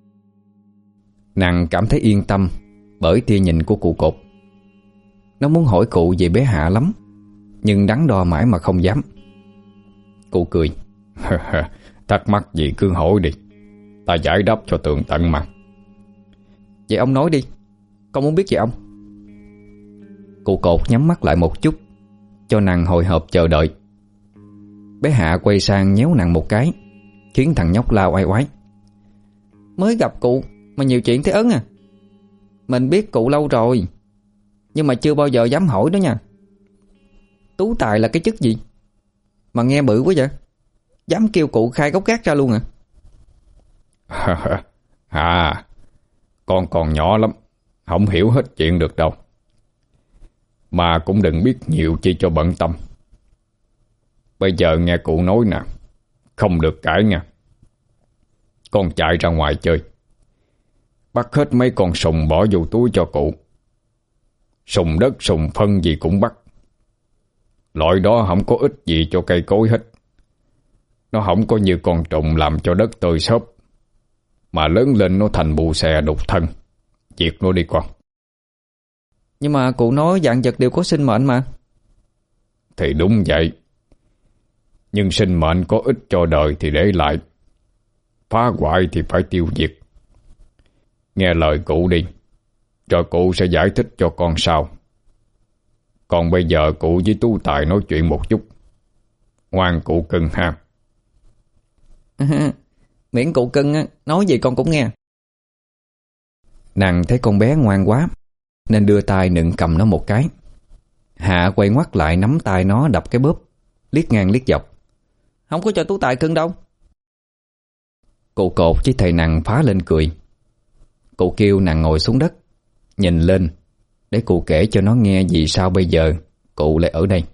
Nàng cảm thấy yên tâm bởi tia nhìn của cụ cột. Nó muốn hỏi cụ về bé Hạ lắm, nhưng đắn đo mãi mà không dám. Cụ cười. Thắc mắc gì cứ hỏi đi, ta giải đáp cho tường tận mà. Vậy ông nói đi, con muốn biết gì ông. Cụ cột nhắm mắt lại một chút, cho nàng hồi hộp chờ đợi. Bé Hạ quay sang nhéo nặng một cái, khiến thằng nhóc lao oai oái. Mới gặp cụ mà nhiều chuyện thế Ấn à. Mình biết cụ lâu rồi, nhưng mà chưa bao giờ dám hỏi đó nha. Tú tài là cái chức gì mà nghe bự quá vậy? Dám kêu cụ khai gốc gác ra luôn à? À, con còn nhỏ lắm, không hiểu hết chuyện được đâu. Mà cũng đừng biết nhiều chi cho bận tâm. Bây giờ nghe cụ nói nè, không được cãi nha. Con chạy ra ngoài chơi, bắt hết mấy con sùng bỏ vô túi cho cụ. Sùng đất sùng phân gì cũng bắt. Loại đó không có ích gì cho cây cối hết. Nó không có như con trùng làm cho đất tơi xốp, mà lớn lên nó thành bù xè đục thân. Diệt nó đi con. Nhưng mà cụ nói vạn vật đều có sinh mệnh mà. Thì đúng vậy, nhưng sinh mệnh có ích cho đời thì để lại, phá hoại thì phải tiêu diệt. Nghe lời cụ đi, rồi cụ sẽ giải thích cho con sau. Còn bây giờ cụ với Tú Tài nói chuyện một chút. Ngoan cụ cưng ha. Miễn cụ cưng á, nói gì con cũng nghe. Nàng thấy con bé ngoan quá nên đưa tay nựng cầm nó một cái. Hạ quay ngoắt lại nắm tay nó đập cái bóp, liếc ngang liếc dọc. Không có cho Tú Tài cưng đâu. Cụ cột với thầy Nằng phá lên cười. Cụ kêu nàng ngồi xuống đất, nhìn lên để cụ kể cho nó nghe vì sao bây giờ cụ lại ở đây.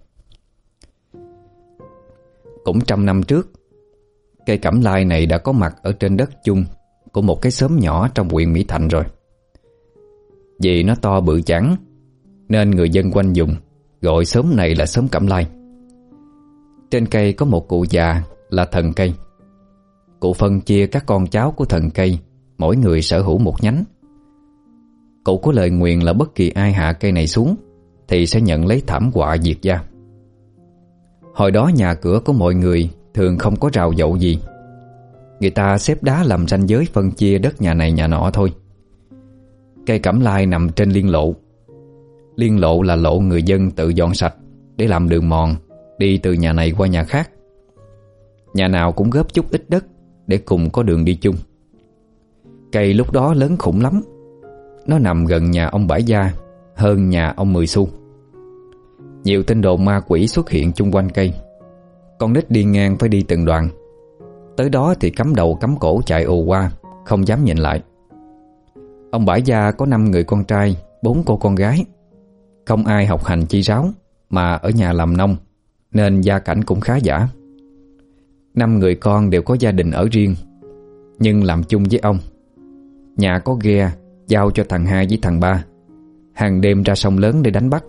Cũng trăm năm trước, cây cẩm lai này đã có mặt ở trên đất chung của một cái xóm nhỏ trong huyện Mỹ Thạnh rồi. Vì nó to bự chẵn nên người dân quanh vùng gọi xóm này là xóm Cẩm Lai. Trên cây có một cụ già là thần cây. Cụ phân chia các con cháu của thần cây, mỗi người sở hữu một nhánh. Cụ có lời nguyền là bất kỳ ai hạ cây này xuống thì sẽ nhận lấy thảm họa diệt gia. Hồi đó nhà cửa của mọi người thường không có rào dậu gì. Người ta xếp đá làm ranh giới phân chia đất nhà này nhà nọ thôi. Cây cẩm lai nằm trên liên lộ. Liên lộ là lộ người dân tự dọn sạch để làm đường mòn đi từ nhà này qua nhà khác. Nhà nào cũng góp chút ít đất để cùng có đường đi chung. Cây lúc đó lớn khủng lắm. Nó nằm gần nhà ông Bãi Gia hơn nhà ông Mười Xu. Nhiều tin đồn ma quỷ xuất hiện chung quanh cây. Con nít đi ngang phải đi từng đoạn. Tới đó thì cắm đầu cắm cổ chạy ù qua, không dám nhìn lại. Ông Bãi Gia có năm người con trai, bốn cô con gái. Không ai học hành chi ráo, mà ở nhà làm nông, nên gia cảnh cũng khá giả. Năm người con đều có gia đình ở riêng, nhưng làm chung với ông. Nhà có ghe giao cho thằng hai với thằng ba, hàng đêm ra sông lớn để đánh bắt.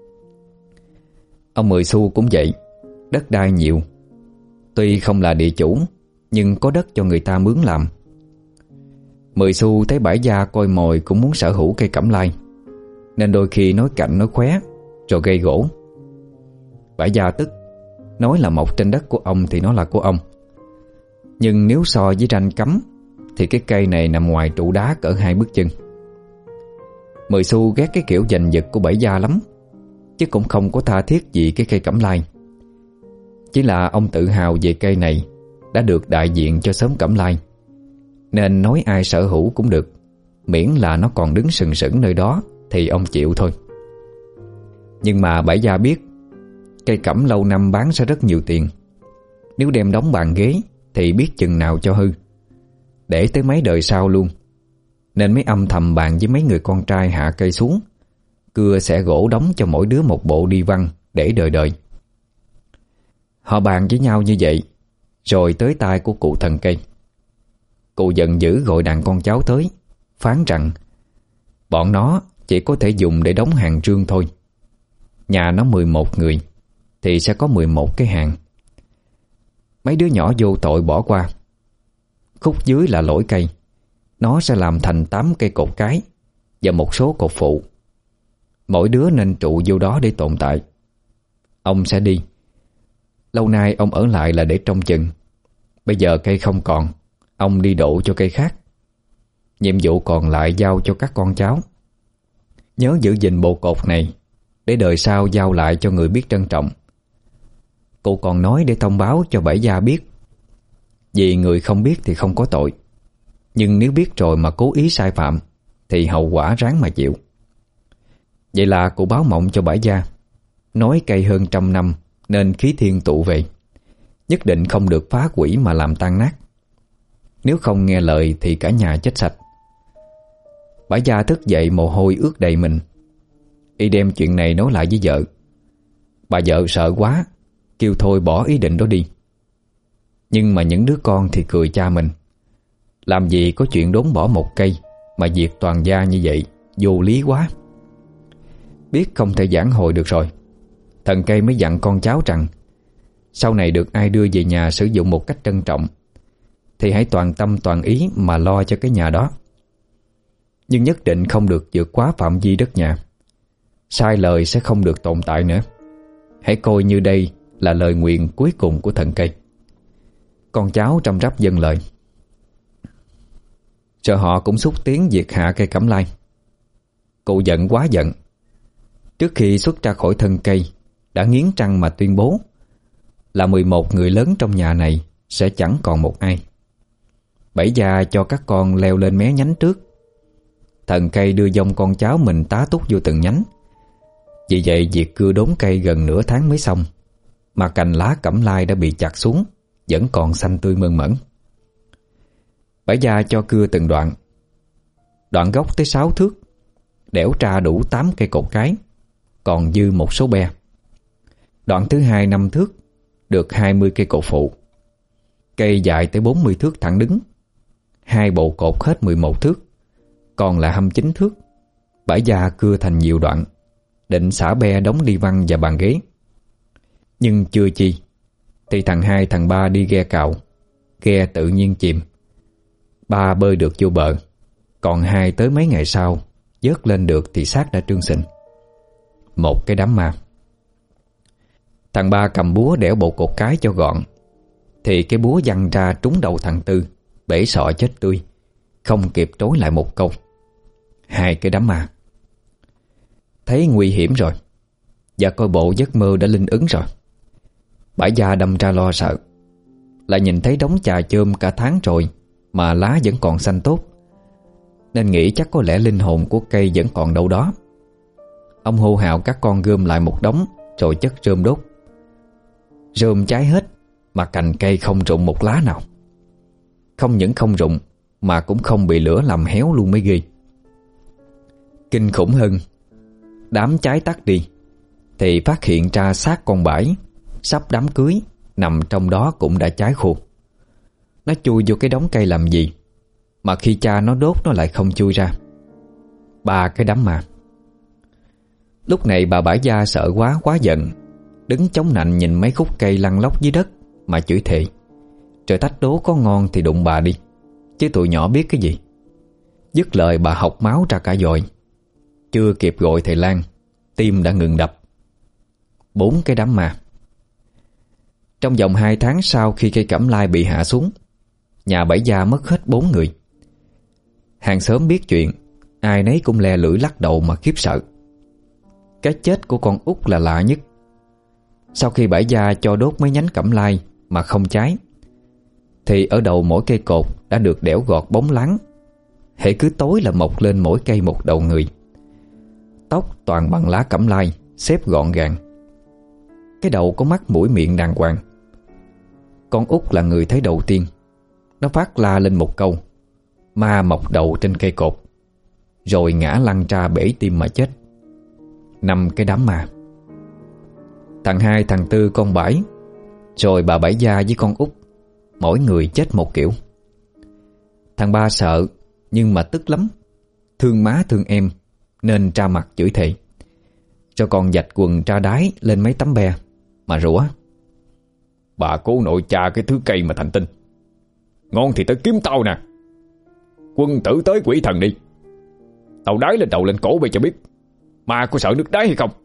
Ông Mười Xu cũng vậy, đất đai nhiều. Tuy không là địa chủ, nhưng có đất cho người ta mướn làm. Mười Xu thấy Bãi Gia coi mồi cũng muốn sở hữu cây cẩm lai, nên đôi khi nói cạnh nói khóe, rồi gây gổ. Bãi Gia tức, nói là mọc trên đất của ông thì nó là của ông. Nhưng nếu so với ranh cấm thì cái cây này nằm ngoài trụ đá cỡ hai bước chân. Mười Xu ghét cái kiểu giành giật của Bãi Gia lắm, chứ cũng không có tha thiết gì cái cây cẩm lai. Chỉ là ông tự hào về cây này đã được đại diện cho xóm Cẩm Lai, nên nói ai sở hữu cũng được, miễn là nó còn đứng sừng sững nơi đó thì ông chịu thôi. Nhưng mà Bãi Gia biết cây cẩm lâu năm bán sẽ rất nhiều tiền. Nếu đem đóng bàn ghế thì biết chừng nào cho hư, để tới mấy đời sau luôn. Nên mới âm thầm bàn với mấy người con trai hạ cây xuống, cưa sẽ gỗ đóng cho mỗi đứa một bộ đi văn để đời đời. Họ bàn với nhau như vậy, rồi tới tai của cụ thần cây. Cụ giận dữ gọi đàn con cháu tới, phán rằng bọn nó chỉ có thể dùng để đóng hàng trương thôi. Nhà nó mười một người thì sẽ có mười một cái hàng. Mấy đứa nhỏ vô tội bỏ qua. Khúc dưới là lỗi cây, nó sẽ làm thành tám cây cột cái và một số cột phụ. Mỗi đứa nên trụ vô đó để tồn tại. Ông sẽ đi. Lâu nay ông ở lại là để trông chừng. Bây giờ cây không còn, ông đi độ cho cây khác. Nhiệm vụ còn lại giao cho các con cháu. Nhớ giữ gìn bộ cột này để đời sau giao lại cho người biết trân trọng. Cụ còn nói để thông báo cho Bảy Gia biết, vì người không biết thì không có tội, nhưng nếu biết rồi mà cố ý sai phạm thì hậu quả ráng mà chịu. Vậy là cụ báo mộng cho Bảy Gia, nói cây hơn trăm năm nên khí thiên tụ về, nhất định không được phá hủy mà làm tan nát. Nếu không nghe lời thì cả nhà chết sạch. Bảy Gia thức dậy mồ hôi ướt đầy mình. Y đem chuyện này nói lại với vợ. Bà vợ sợ quá, kêu thôi bỏ ý định đó đi. Nhưng mà những đứa con thì cười cha mình. Làm gì có chuyện đốn bỏ một cây mà diệt toàn gia như vậy, vô lý quá. Biết không thể vãn hồi được rồi, thần cây mới dặn con cháu rằng sau này được ai đưa về nhà sử dụng một cách trân trọng thì hãy toàn tâm toàn ý mà lo cho cái nhà đó. Nhưng nhất định không được vượt quá phạm vi đất nhà. Sai lời sẽ không được tồn tại nữa. Hãy coi như đây là lời nguyện cuối cùng của thần cây. Con cháu trăm rắp dâng lời. Rồi họ cũng xúc tiến diệt hạ cây cẩm lai. Cụ giận quá giận. Trước khi xuất ra khỏi thân cây đã nghiến răng mà tuyên bố là mười một người lớn trong nhà này sẽ chẳng còn một ai. Bảy Gia cho các con leo lên mé nhánh trước. Thần cây đưa dông con cháu mình tá túc vô từng nhánh. Vì vậy việc cưa đốn cây gần nửa tháng mới xong, mà cành lá cẩm lai đã bị chặt xuống, vẫn còn xanh tươi mơn mởn. Bảy Gia cho cưa từng đoạn. Đoạn gốc tới sáu thước, đẽo ra đủ tám cây cột cái, còn dư một số be. Đoạn thứ hai năm thước, được hai mươi cây cột phụ. Cây dài tới bốn mươi thước thẳng đứng. Hai bộ cột hết mười một thước, còn lại hai mươi chín thước. Bảy Gia cưa thành nhiều đoạn, định xả be đóng đi văn và bàn ghế. Nhưng chưa chi thì thằng hai thằng ba đi ghe cào, ghe tự nhiên chìm. Ba bơi được vô bờ, còn hai tới mấy ngày sau vớt lên được thì xác đã trương sình. Một cái đám ma. Thằng ba cầm búa đẽo bộ cột cái cho gọn, thì cái búa văng ra trúng đầu thằng Tư, bể sọ chết tươi, không kịp trối lại một câu. Hai cái đám ma. Thấy nguy hiểm rồi, và coi bộ giấc mơ đã linh ứng rồi, Bảy Gia đâm ra lo sợ. Lại nhìn thấy đống chà chôm cả tháng rồi mà lá vẫn còn xanh tốt, nên nghĩ chắc có lẽ linh hồn của cây vẫn còn đâu đó. Ông hô hào các con gom lại một đống rồi chất rơm đốt. Rơm cháy hết mà cành cây không rụng một lá nào. Không những không rụng mà cũng không bị lửa làm héo luôn mới ghê. Kinh khủng hơn, đám cháy tắt đi thì phát hiện ra xác con Bãi sắp đám cưới nằm trong đó cũng đã cháy khô. Nó chui vô cái đống cây làm gì mà khi cha nó đốt nó lại không chui ra. Ba cái đám ma. Lúc này bà Bãi Gia sợ quá quá giận, đứng chống nạnh nhìn mấy khúc cây lăn lóc dưới đất mà chửi thề. Trời tách đố có ngon thì đụng bà đi, chứ tụi nhỏ biết cái gì. Dứt lời bà học máu ra cả dội. Chưa kịp gọi thầy Lan, tim đã ngừng đập. Bốn cái đám ma. Trong vòng hai tháng sau khi cây cẩm lai bị hạ xuống, nhà Bảy Gia mất hết bốn người. Hàng xóm biết chuyện, ai nấy cũng le lưỡi lắc đầu mà khiếp sợ. Cái chết của con út là lạ nhất. Sau khi Bảy Gia cho đốt mấy nhánh cẩm lai mà không cháy, thì ở đầu mỗi cây cột đã được đẽo gọt bóng láng. Hễ cứ tối là mọc lên mỗi cây một đầu người. Tóc toàn bằng lá cẩm lai, xếp gọn gàng. Cái đầu có mắt mũi miệng đàng hoàng. Con út là người thấy đầu tiên. Nó phát la lên một câu: ma mọc đầu trên cây cột, rồi ngã lăn ra bể tim mà chết. Năm cái đám ma. Thằng hai thằng Tư con Bãi, rồi bà Bảy Gia với con út, mỗi người chết một kiểu. Thằng ba sợ nhưng mà tức lắm, thương má thương em nên ra mặt chửi thề, cho còn vạch quần tra đái lên mấy tấm be mà rủa: bà cố nội cha cái thứ cây mà thành tinh, ngon thì tới kiếm tao nè. Quân tử tới quỷ thần đi, tao đái lên đầu lên cổ vậy cho biết mà có sợ nước đáy hay không.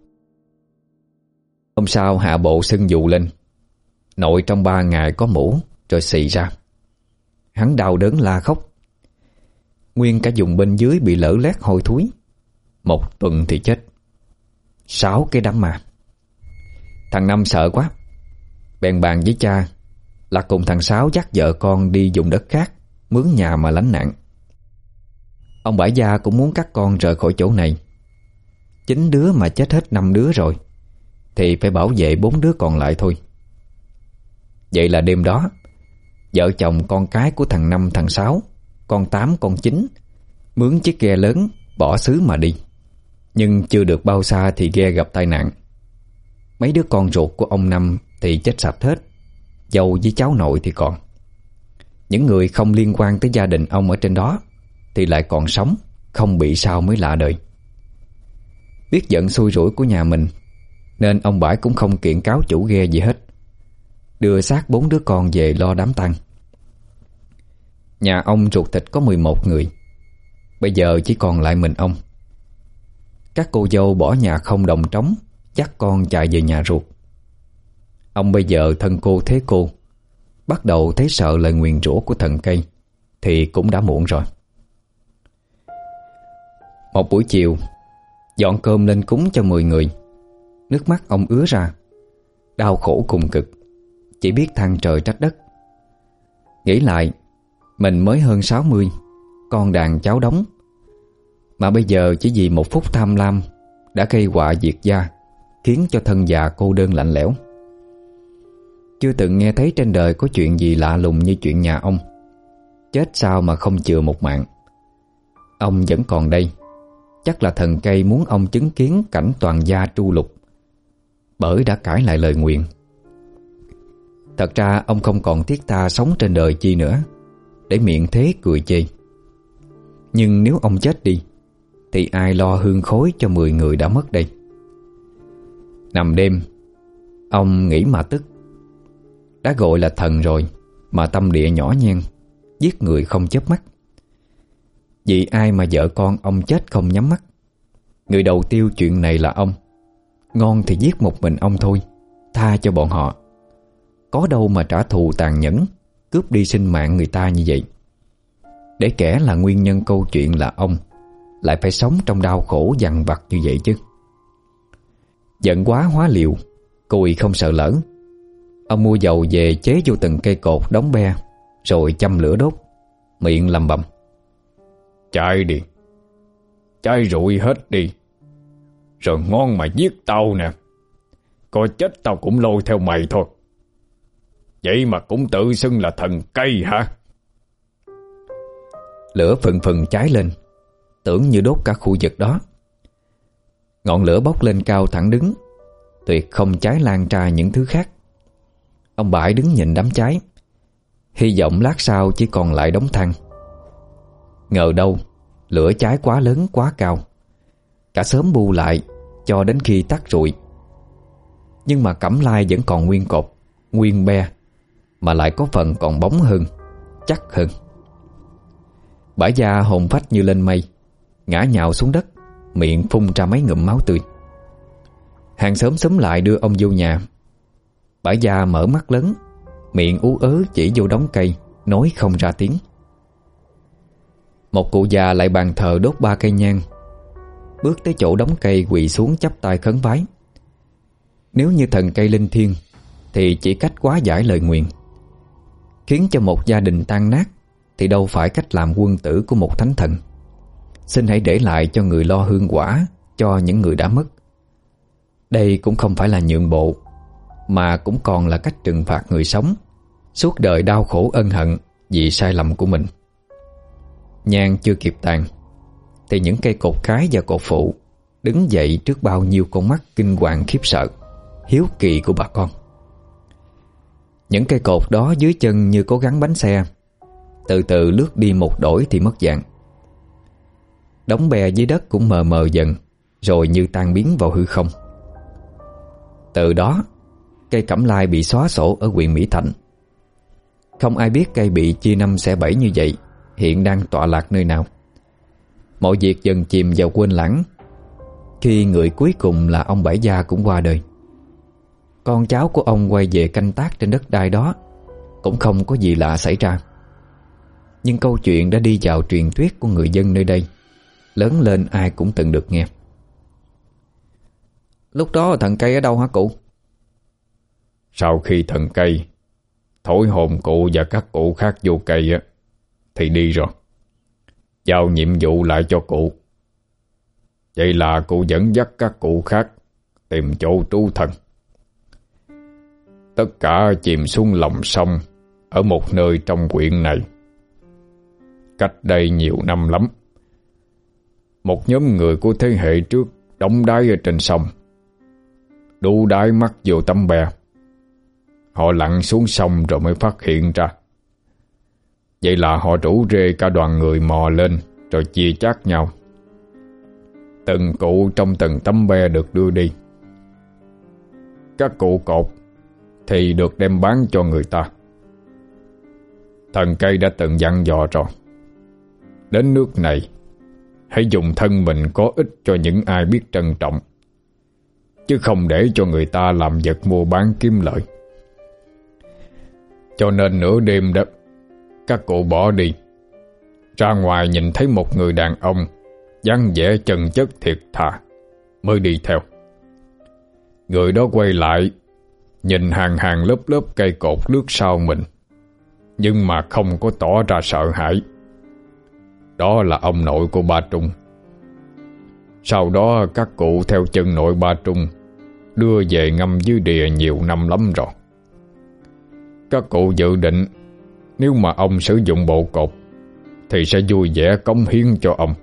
Hôm sau hạ bộ sưng dù lên. Nội trong ba ngày có mũ rồi xì ra. Hắn đau đớn la khóc. Nguyên cả vùng bên dưới bị lở lét hôi thối. Một tuần thì chết. Sáu cái đám ma. Thằng Năm sợ quá, bèn bàn với cha là cùng thằng Sáu dắt vợ con đi dùng đất khác mướn nhà mà lánh nạn. Ông Bãi Gia cũng muốn các con rời khỏi chỗ này. Chín đứa mà chết hết năm đứa rồi thì phải bảo vệ bốn đứa còn lại thôi. Vậy là đêm đó, vợ chồng con cái của thằng Năm thằng Sáu, con Tám con Chín mướn chiếc ghe lớn bỏ xứ mà đi. Nhưng chưa được bao xa thì ghe gặp tai nạn. Mấy đứa con ruột của ông Năm thì chết sạch hết, dâu với cháu nội thì còn. Những người không liên quan tới gia đình ông ở trên đó thì lại còn sống, không bị sao mới lạ đời. Biết giận xui rủi của nhà mình nên ông Bãi cũng không kiện cáo chủ ghe gì hết, đưa xác bốn đứa con về lo đám tang. Nhà ông ruột thịt có mười một người, bây giờ chỉ còn lại mình ông. Các cô dâu bỏ nhà không đồng trống, dắt con chạy về nhà ruột. Ông bây giờ thân cô thế cô, bắt đầu thấy sợ lời nguyền rủa của thần cây thì cũng đã muộn rồi. Một buổi chiều, dọn cơm lên cúng cho mười người. Nước mắt ông ứa ra, đau khổ cùng cực, chỉ biết than trời trách đất. Nghĩ lại, mình mới hơn sáu mươi, con đàn cháu đống, mà bây giờ chỉ vì một phút tham lam đã gây họa diệt gia, khiến cho thân già cô đơn lạnh lẽo. Chưa từng nghe thấy trên đời có chuyện gì lạ lùng như chuyện nhà ông. Chết sao mà không chừa một mạng. Ông vẫn còn đây, chắc là thần cây muốn ông chứng kiến cảnh toàn gia tru lục, bởi đã cãi lại lời nguyền. Thật ra ông không còn thiết tha sống trên đời chi nữa, để miệng thế cười chê. Nhưng nếu ông chết đi thì ai lo hương khói cho mười người đã mất đây. Nằm đêm, ông nghĩ mà tức. Đã gọi là thần rồi mà tâm địa nhỏ nhen, giết người không chớp mắt. Vì ai mà vợ con ông chết không nhắm mắt. Người đầu tiêu chuyện này là ông. Ngon thì giết một mình ông thôi, tha cho bọn họ. Có đâu mà trả thù tàn nhẫn, cướp đi sinh mạng người ta như vậy. Để kẻ là nguyên nhân câu chuyện là ông lại phải sống trong đau khổ dằn vặt như vậy chứ. Giận quá hóa liều, cùi không sợ lỡ. Ông mua dầu về chế vô từng cây cột đóng be, rồi châm lửa đốt, miệng lầm bầm: Cháy đi, cháy rụi hết đi, rồi ngon mà giết tao nè. Có chết tao cũng lôi theo mày thôi. Vậy mà cũng tự xưng là thần cây hả? Lửa phừng phừng cháy lên, tưởng như đốt cả khu vực đó. Ngọn lửa bốc lên cao thẳng đứng, tuyệt không cháy lan ra những thứ khác. Ông Bãi đứng nhìn đám cháy, hy vọng lát sau chỉ còn lại đống than. Ngờ đâu lửa cháy quá lớn quá cao, cả xóm bu lại cho đến khi tắt rụi. Nhưng mà cẩm lai vẫn còn nguyên cột, nguyên be, mà lại có phần còn bóng hơn, chắc hơn. Bãi Gia hồn phách như lên mây, ngã nhào xuống đất, miệng phun ra mấy ngụm máu tươi. Hàng xóm xúm lại đưa ông vô nhà. Bãi Gia mở mắt lớn, miệng ú ớ chỉ vô đống cây, nói không ra tiếng. Một cụ già lại bàn thờ đốt ba cây nhang, bước tới chỗ đống cây quỳ xuống chắp tay khấn vái. Nếu như thần cây linh thiêng thì chỉ cách hóa giải lời nguyền. Khiến cho một gia đình tan nát thì đâu phải cách làm quân tử của một thánh thần. Xin hãy để lại cho người lo hương quả cho những người đã mất. Đây cũng không phải là nhượng bộ, mà cũng còn là cách trừng phạt người sống suốt đời đau khổ ân hận vì sai lầm của mình. Nhang chưa kịp tàn thì những cây cột cái và cột phụ đứng dậy trước bao nhiêu con mắt kinh hoàng khiếp sợ, hiếu kỳ của bà con. Những cây cột đó dưới chân như có gắn bánh xe, từ từ lướt đi một đổi thì mất dạng. Đống bè dưới đất cũng mờ mờ dần, rồi như tan biến vào hư không. Từ đó, cây cẩm lai bị xóa sổ ở huyện Mỹ Thạnh. Không ai biết cây bị chia năm xẻ bảy như vậy hiện đang tọa lạc nơi nào. Mọi việc dần chìm vào quên lãng, khi người cuối cùng là ông Bãi Gia cũng qua đời. Con cháu của ông quay về canh tác trên đất đai đó, cũng không có gì lạ xảy ra. Nhưng câu chuyện đã đi vào truyền thuyết của người dân nơi đây, lớn lên ai cũng từng được nghe. Lúc đó thần cây ở đâu hả cụ? Sau khi thần cây thổi hồn cụ và các cụ khác vô cây á, thì đi rồi, giao nhiệm vụ lại cho cụ. Vậy là cụ dẫn dắt các cụ khác tìm chỗ trú thân. Tất cả chìm xuống lòng sông ở một nơi trong huyện này. Cách đây nhiều năm lắm, một nhóm người của thế hệ trước đóng đáy ở trên sông, đu đáy mắc vô tấm bè. Họ lặn xuống sông rồi mới phát hiện ra. Vậy là họ rủ rê cả đoàn người mò lên rồi chia chác nhau. Từng cụ trong từng tấm be được đưa đi. Các cụ cột thì được đem bán cho người ta. Thần cây đã từng dặn dò rồi, đến nước này hãy dùng thân mình có ích cho những ai biết trân trọng, chứ không để cho người ta làm vật mua bán kiếm lợi. Cho nên nửa đêm đó, các cụ bỏ đi. Ra ngoài nhìn thấy một người đàn ông dáng vẻ chân chất thiệt thà, mới đi theo. Người đó quay lại, nhìn hàng hàng lớp lớp cây cột lướt sau mình, nhưng mà không có tỏ ra sợ hãi. Đó là ông nội của ba Trung. Sau đó các cụ theo chân nội ba Trung đưa về ngâm dưới đìa nhiều năm lắm rồi. Các cụ dự định nếu mà ông sử dụng bộ cột thì sẽ vui vẻ cống hiến cho ông.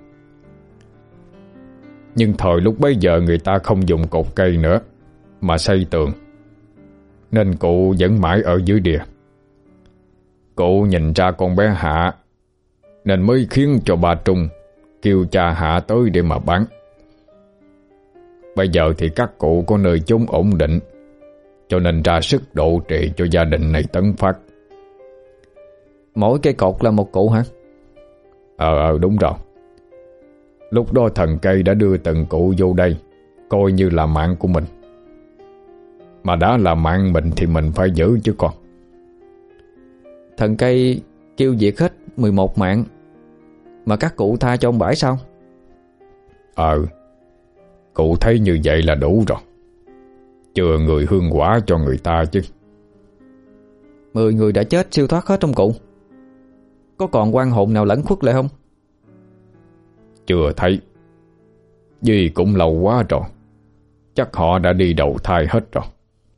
Nhưng thời lúc bấy giờ người ta không dùng cột cây nữa mà xây tường, nên cụ vẫn mãi ở dưới đìa. Cụ nhìn ra con bé Hạ nên mới khiến cho bà Trung kêu cha Hạ tới để mà bán. Bây giờ thì các cụ có nơi chốn ổn định, cho nên ra sức độ trì cho gia đình này tấn phát. Mỗi cây cột là một cụ hả? Ờ ờ đúng rồi. Lúc đó thần cây đã đưa từng cụ vô đây coi như là mạng của mình. Mà đã là mạng mình thì mình phải giữ chứ con. Thần cây kêu diệt hết mười một mạng, mà các cụ tha cho ông bãi sao? Ờ, cụ thấy như vậy là đủ rồi. Chừa người hương quả cho người ta chứ. Mười người đã chết siêu thoát hết trong cụ. Có còn oan hồn nào lẫn khuất lại không? Chưa thấy. Vì cũng lâu quá rồi, chắc họ đã đi đầu thai hết rồi.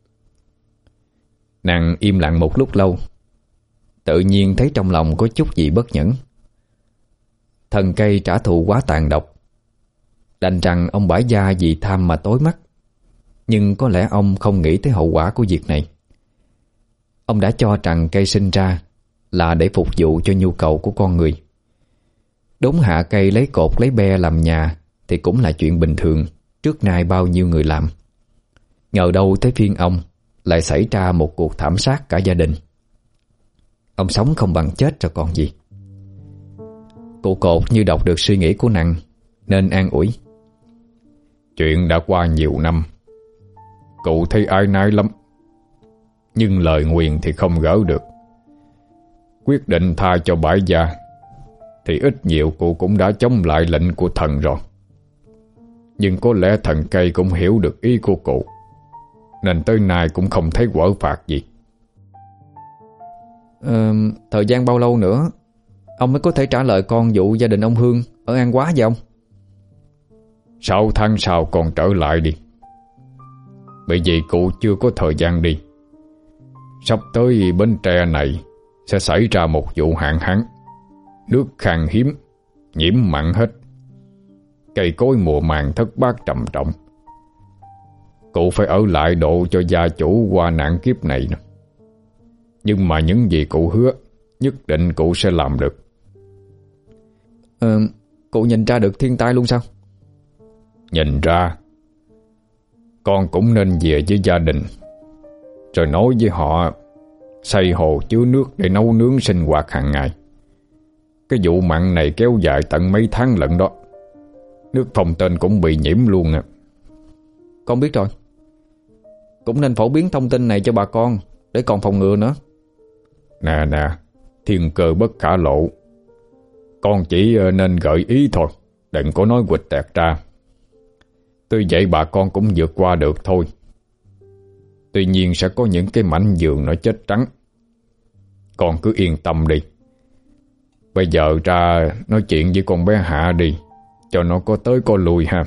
Nàng im lặng một lúc lâu, tự nhiên thấy trong lòng có chút gì bất nhẫn. Thần cây trả thù quá tàn độc, đành rằng ông bãi gia vì tham mà tối mắt. Nhưng có lẽ ông không nghĩ tới hậu quả của việc này. Ông đã cho rằng cây sinh ra là để phục vụ cho nhu cầu của con người. Đốn hạ cây lấy cột lấy be làm nhà thì cũng là chuyện bình thường, trước nay bao nhiêu người làm. Ngờ đâu tới phiên ông lại xảy ra một cuộc thảm sát cả gia đình. Ông sống không bằng chết rồi còn gì. Cụ cột như đọc được suy nghĩ của nàng nên an ủi. Chuyện đã qua nhiều năm, cụ thấy áy náy lắm, nhưng lời nguyền thì không gỡ được. Quyết định tha cho bãi gia thì ít nhiều cụ cũng đã chống lại lệnh của thần rồi. Nhưng có lẽ thần cây cũng hiểu được ý của cụ, nên tới nay cũng không thấy quở phạt gì. ờ, Thời gian bao lâu nữa ông mới có thể trả lời con vụ gia đình ông Hương ở An Quá vậy ông? Sáu tháng sau còn trở lại đi. Bởi vì cụ chưa có thời gian đi. Sắp tới Bến Tre này sẽ xảy ra một vụ hạn hán, nước khan hiếm, nhiễm mặn hết, cây cối mùa màng thất bát trầm trọng. Cụ phải ở lại độ cho gia chủ qua nạn kiếp này nữa. Nhưng mà những gì cụ hứa nhất định cụ sẽ làm được. ờ, Cụ nhìn ra được thiên tai luôn sao? Nhìn ra. Con cũng nên về với gia đình, rồi nói với họ xây hồ chứa nước để nấu nướng sinh hoạt hàng ngày. Cái vụ mặn này kéo dài tận mấy tháng lận đó. Nước phòng tên cũng bị nhiễm luôn à. Con biết rồi. Cũng nên phổ biến thông tin này cho bà con để còn phòng ngừa nữa. Nè nè, thiên cơ bất khả lộ. Con chỉ nên gợi ý thôi, đừng có nói quịch tẹt ra. Tuy vậy bà con cũng vượt qua được thôi. Tuy nhiên sẽ có những cái mảnh giường nó chết trắng. Con cứ yên tâm đi. Bây giờ ra nói chuyện với con bé Hạ đi, cho nó có tới có lui ha.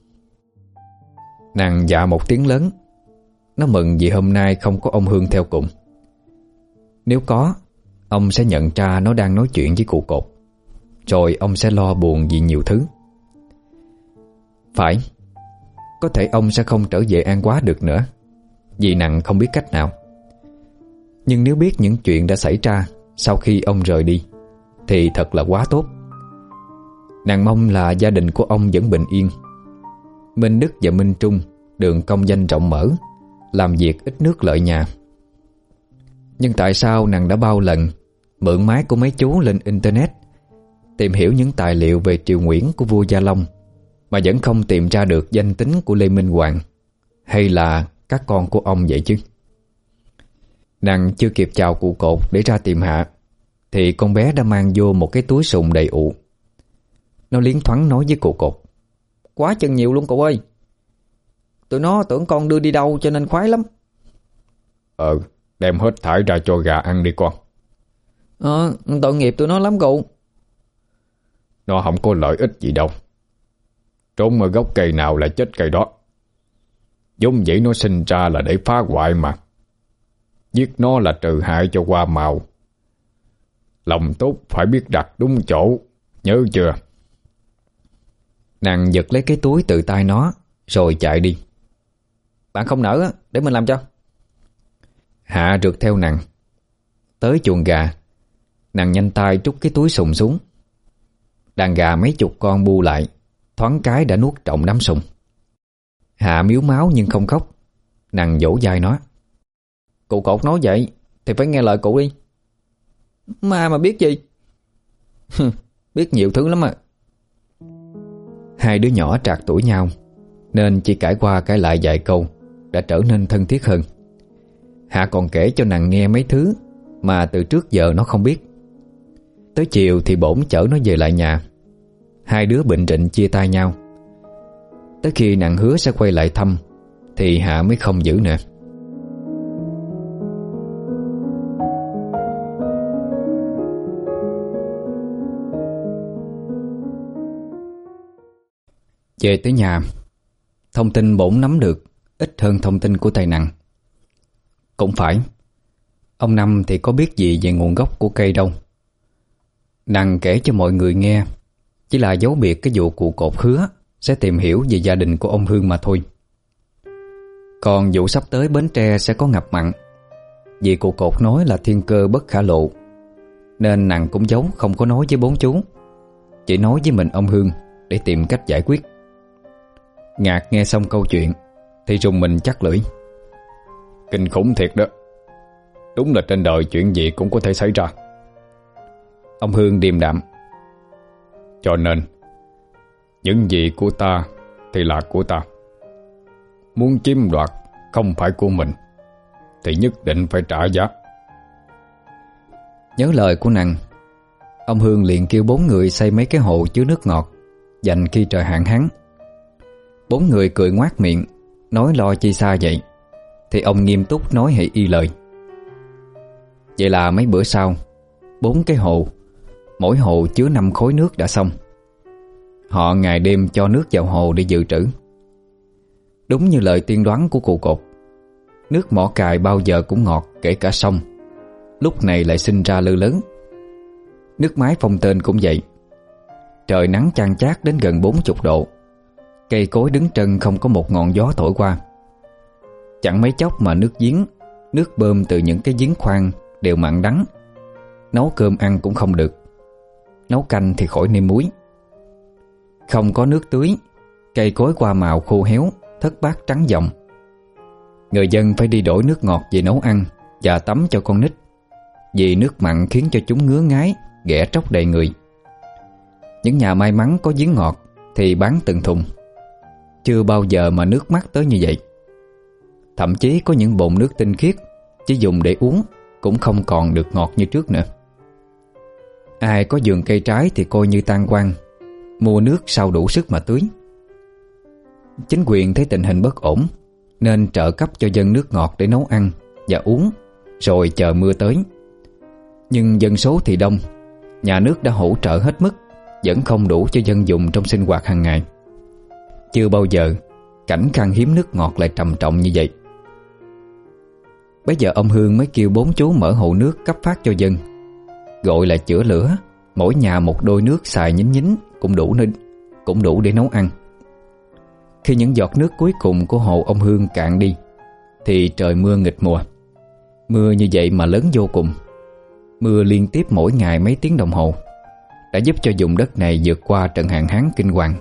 Nàng dạ một tiếng lớn. Nó mừng vì hôm nay không có ông Hương theo cùng. Nếu có, ông sẽ nhận ra nó đang nói chuyện với cụ cột, rồi ông sẽ lo buồn vì nhiều thứ. Phải, có thể ông sẽ không trở về An Quá được nữa, vì nàng không biết cách nào. Nhưng nếu biết những chuyện đã xảy ra sau khi ông rời đi thì thật là quá tốt. Nàng mong là gia đình của ông vẫn bình yên. Minh Đức và Minh Trung đường công danh rộng mở, làm việc ít nước lợi nhà. Nhưng tại sao nàng đã bao lần mượn máy của mấy chú lên internet tìm hiểu những tài liệu về triều Nguyễn của vua Gia Long mà vẫn không tìm ra được danh tính của Lê Minh Hoàng hay là các con của ông vậy chứ? Nàng chưa kịp chào cụ cột để ra tìm Hạ thì con bé đã mang vô một cái túi sùng đầy ụ. Nó liến thoáng nói với cụ cột: Quá chừng nhiều luôn cậu ơi. Tụi nó tưởng con đưa đi đâu cho nên khoái lắm. Ờ, đem hết thải ra cho gà ăn đi con. Ờ, tội nghiệp tụi nó lắm cụ. Nó không có lợi ích gì đâu. Trốn ở gốc cây nào là chết cây đó. Giống vậy nó sinh ra là để phá hoại mà. Giết nó là trừ hại cho hoa màu. Lòng tốt phải biết đặt đúng chỗ, nhớ chưa? Nàng giật lấy cái túi từ tay nó rồi chạy đi. Bạn không nỡ để mình làm cho. Hạ rượt theo nàng. Tới chuồng gà, nàng nhanh tay trút cái túi sùng xuống. Đàn gà mấy chục con bu lại, thoáng cái đã nuốt trọn đám sùng. Hạ miếu máu nhưng không khóc. Nàng dỗ dai nó: Cụ cột nói vậy thì phải nghe lời cụ đi. Ma mà biết gì. Biết nhiều thứ lắm à. Hai đứa nhỏ trạc tuổi nhau nên chỉ cãi qua cãi lại vài câu đã trở nên thân thiết hơn. Hạ còn kể cho nàng nghe mấy thứ mà từ trước giờ nó không biết. Tới chiều thì bổn chở nó về lại nhà. Hai đứa bệnh trịnh chia tay nhau. Tới khi nàng hứa sẽ quay lại thăm thì Hạ mới không giữ nữa. Về tới nhà, thông tin bổn nắm được ít hơn thông tin của thầy Nặng. Cũng phải, ông Năm thì có biết gì về nguồn gốc của cây đâu. Nặng kể cho mọi người nghe chỉ là giấu biệt cái vụ cụ cột hứa sẽ tìm hiểu về gia đình của ông Hương mà thôi. Còn vụ sắp tới Bến Tre sẽ có ngập mặn, vì cụ cột nói là thiên cơ bất khả lộ, nên Nặng cũng giấu không có nói với bốn chú, chỉ nói với mình ông Hương để tìm cách giải quyết. Ngạc nghe xong câu chuyện thì rùng mình chắc lưỡi: Kinh khủng thiệt đó. Đúng là trên đời chuyện gì cũng có thể xảy ra. Ông Hương điềm đạm: Cho nên những gì của ta thì là của ta. Muốn chiếm đoạt không phải của mình thì nhất định phải trả giá. Nhớ lời của nàng, ông Hương liền kêu bốn người xây mấy cái hồ chứa nước ngọt dành khi trời hạn hán. Bốn người cười ngoác miệng, nói lo chi xa vậy, thì ông nghiêm túc nói hãy y lời. Vậy là mấy bữa sau, bốn cái hồ, mỗi hồ chứa năm khối nước đã xong. Họ ngày đêm cho nước vào hồ để dự trữ. Đúng như lời tiên đoán của cụ cột, nước mỏ cài bao giờ cũng ngọt, kể cả sông, lúc này lại sinh ra lư lớn. Nước mái Phong Tên cũng vậy. Trời nắng chang chát đến gần bốn mươi độ, cây cối đứng trân không có một ngọn gió thổi qua. Chẳng mấy chốc mà nước giếng, nước bơm từ những cái giếng khoan đều mặn đắng. Nấu cơm ăn cũng không được, nấu canh thì khỏi nêm muối. Không có nước tưới, cây cối qua màu khô héo, thất bát trắng dòng. Người dân phải đi đổi nước ngọt về nấu ăn và tắm cho con nít, vì nước mặn khiến cho chúng ngứa ngái, ghẻ tróc đầy người. Những nhà may mắn có giếng ngọt thì bán từng thùng. Chưa bao giờ mà nước mắc tới như vậy. Thậm chí có những bồn nước tinh khiết chỉ dùng để uống cũng không còn được ngọt như trước nữa. Ai có vườn cây trái thì coi như tan quan, mua nước sao đủ sức mà tưới. Chính quyền thấy tình hình bất ổn, nên trợ cấp cho dân nước ngọt để nấu ăn và uống, rồi chờ mưa tới. Nhưng dân số thì đông, nhà nước đã hỗ trợ hết mức, vẫn không đủ cho dân dùng trong sinh hoạt hàng ngày. Chưa bao giờ cảnh khan hiếm nước ngọt lại trầm trọng như vậy. Bây giờ ông Hương mới kêu bốn chú mở hồ nước cấp phát cho dân, gọi là chữa lửa, mỗi nhà một đôi nước xài nhính nhính cũng đủ nên cũng đủ để nấu ăn. Khi những giọt nước cuối cùng của hồ ông Hương cạn đi thì trời mưa nghịch mùa. Mưa như vậy mà lớn vô cùng. Mưa liên tiếp mỗi ngày mấy tiếng đồng hồ đã giúp cho vùng đất này vượt qua trận hạn hán kinh hoàng.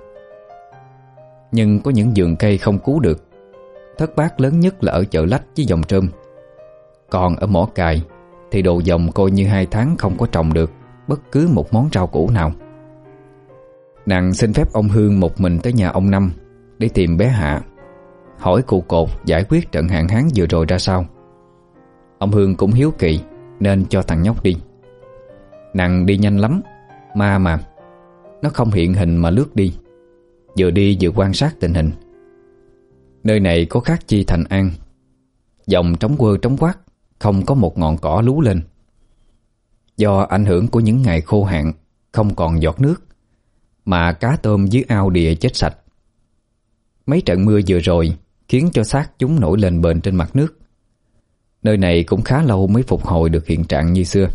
Nhưng có những vườn cây không cứu được. Thất bát lớn nhất là ở chợ Lách với Dòng Trơm. Còn ở Mỏ Cài thì đồ dòng coi như hai tháng không có trồng được bất cứ một món rau củ nào. Nàng xin phép ông Hương một mình tới nhà ông Năm để tìm bé Hạ, hỏi cụ cột giải quyết trận hạn hán vừa rồi ra sao. Ông Hương cũng hiếu kỳ nên cho thằng nhóc đi. Nàng đi nhanh lắm, ma mà. Nó không hiện hình mà lướt đi, vừa đi vừa quan sát tình hình. Nơi này có khác chi thành An. Dòng trống quơ trống quát, không có một ngọn cỏ lú lên. Do ảnh hưởng của những ngày khô hạn, không còn giọt nước, mà cá tôm dưới ao đìa chết sạch. Mấy trận mưa vừa rồi khiến cho xác chúng nổi lên bền trên mặt nước. Nơi này cũng khá lâu mới phục hồi được hiện trạng như xưa.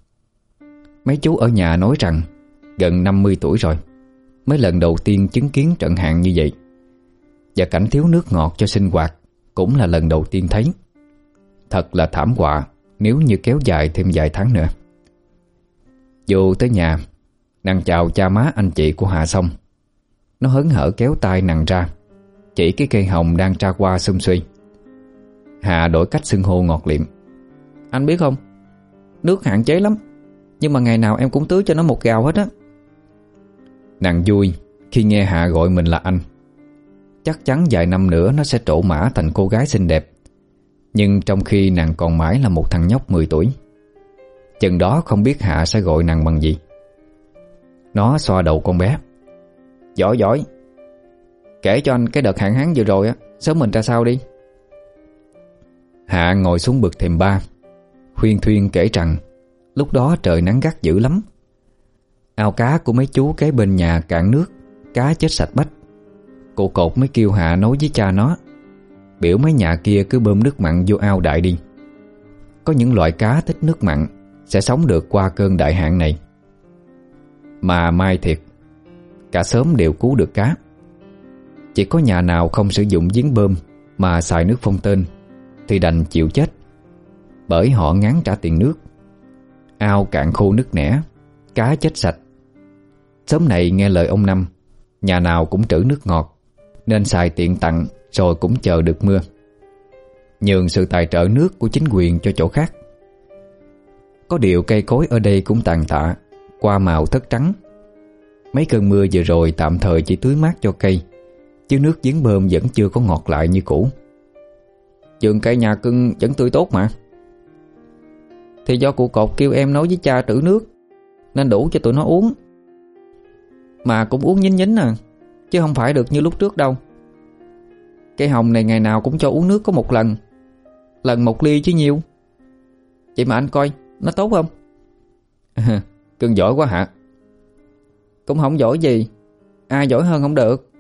Mấy chú ở nhà nói rằng gần năm mươi tuổi rồi mới lần đầu tiên chứng kiến trận hạn như vậy. Và cảnh thiếu nước ngọt cho sinh hoạt cũng là lần đầu tiên thấy. Thật là thảm họa nếu như kéo dài thêm vài tháng nữa. Vô tới nhà, nàng chào cha má anh chị của Hạ xong, nó hớn hở kéo tay nàng ra, chỉ cái cây hồng đang tra qua xum xuê. Hạ đổi cách xưng hô ngọt liệm. Anh biết không, nước hạn chế lắm, nhưng mà ngày nào em cũng tưới cho nó một gào hết á. Nàng vui khi nghe Hạ gọi mình là anh. Chắc chắn vài năm nữa nó sẽ trổ mã thành cô gái xinh đẹp. Nhưng trong khi nàng còn mãi là một thằng nhóc mười tuổi. Chừng đó không biết Hạ sẽ gọi nàng bằng gì. Nó xoa đầu con bé. Giỏi giỏi, kể cho anh cái đợt hạn hán vừa rồi á, sớm mình ra sao đi. Hạ ngồi xuống bực thềm ba, huyên thuyên kể rằng lúc đó trời nắng gắt dữ lắm. Ao cá của mấy chú kế bên nhà cạn nước, cá chết sạch bách. Cụ cột mới kêu Hạ nói với cha nó, biểu mấy nhà kia cứ bơm nước mặn vô ao đại đi. Có những loại cá thích nước mặn sẽ sống được qua cơn đại hạn này. Mà may thiệt, cả xóm đều cứu được cá. Chỉ có nhà nào không sử dụng giếng bơm mà xài nước phong tên thì đành chịu chết, bởi họ ngán trả tiền nước. Ao cạn khô nứt nẻ, cá chết sạch. Xóm này nghe lời ông Năm, nhà nào cũng trữ nước ngọt, nên xài tiện tặng rồi cũng chờ được mưa, nhường sự tài trợ nước của chính quyền cho chỗ khác. Có điều cây cối ở đây cũng tàn tạ, qua màu thất trắng. Mấy cơn mưa vừa rồi tạm thời chỉ tưới mát cho cây, chứ nước giếng bơm vẫn chưa có ngọt lại như cũ. Vườn cây nhà cưng vẫn tươi tốt mà. Thì do cụ cột kêu em nói với cha trữ nước, nên đủ cho tụi nó uống. Mà cũng uống nhín nhín à, chứ không phải được như lúc trước đâu. Cây hồng này ngày nào cũng cho uống nước có một lần, lần một ly chứ nhiều. Vậy mà anh coi, nó tốt không? Cưng giỏi quá hả? Cũng không giỏi gì, ai giỏi hơn không được.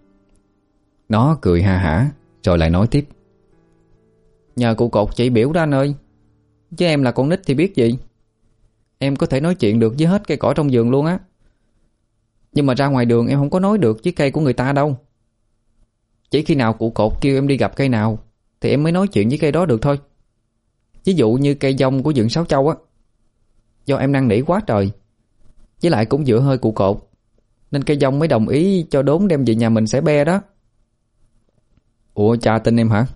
Nó cười ha hả, rồi lại nói tiếp. Nhờ cụ cột chỉ biểu đó anh ơi, chứ em là con nít thì biết gì. Em có thể nói chuyện được với hết cây cỏ trong vườn luôn á. Nhưng mà ra ngoài đường em không có nói được với cây của người ta đâu. Chỉ khi nào cụ cột kêu em đi gặp cây nào thì em mới nói chuyện với cây đó được thôi. Ví dụ như cây dông của vườn Sáu Châu á, do em năn nỉ quá trời, với lại cũng dựa hơi cụ cột, nên cây dông mới đồng ý cho đốn đem về nhà mình sẽ be đó. Ủa cha tin em hả?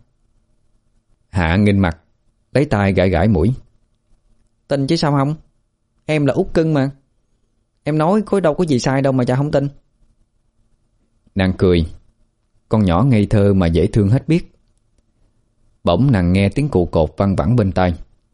Hạ nghinh mặt, lấy tay gãi gãi mũi. Tin chứ sao không, em là út cưng mà. Em nói có đâu có gì sai đâu mà cha không tin. Nàng cười, con nhỏ ngây thơ mà dễ thương hết biết. Bỗng nàng nghe tiếng cụ cột văng vẳng bên tai.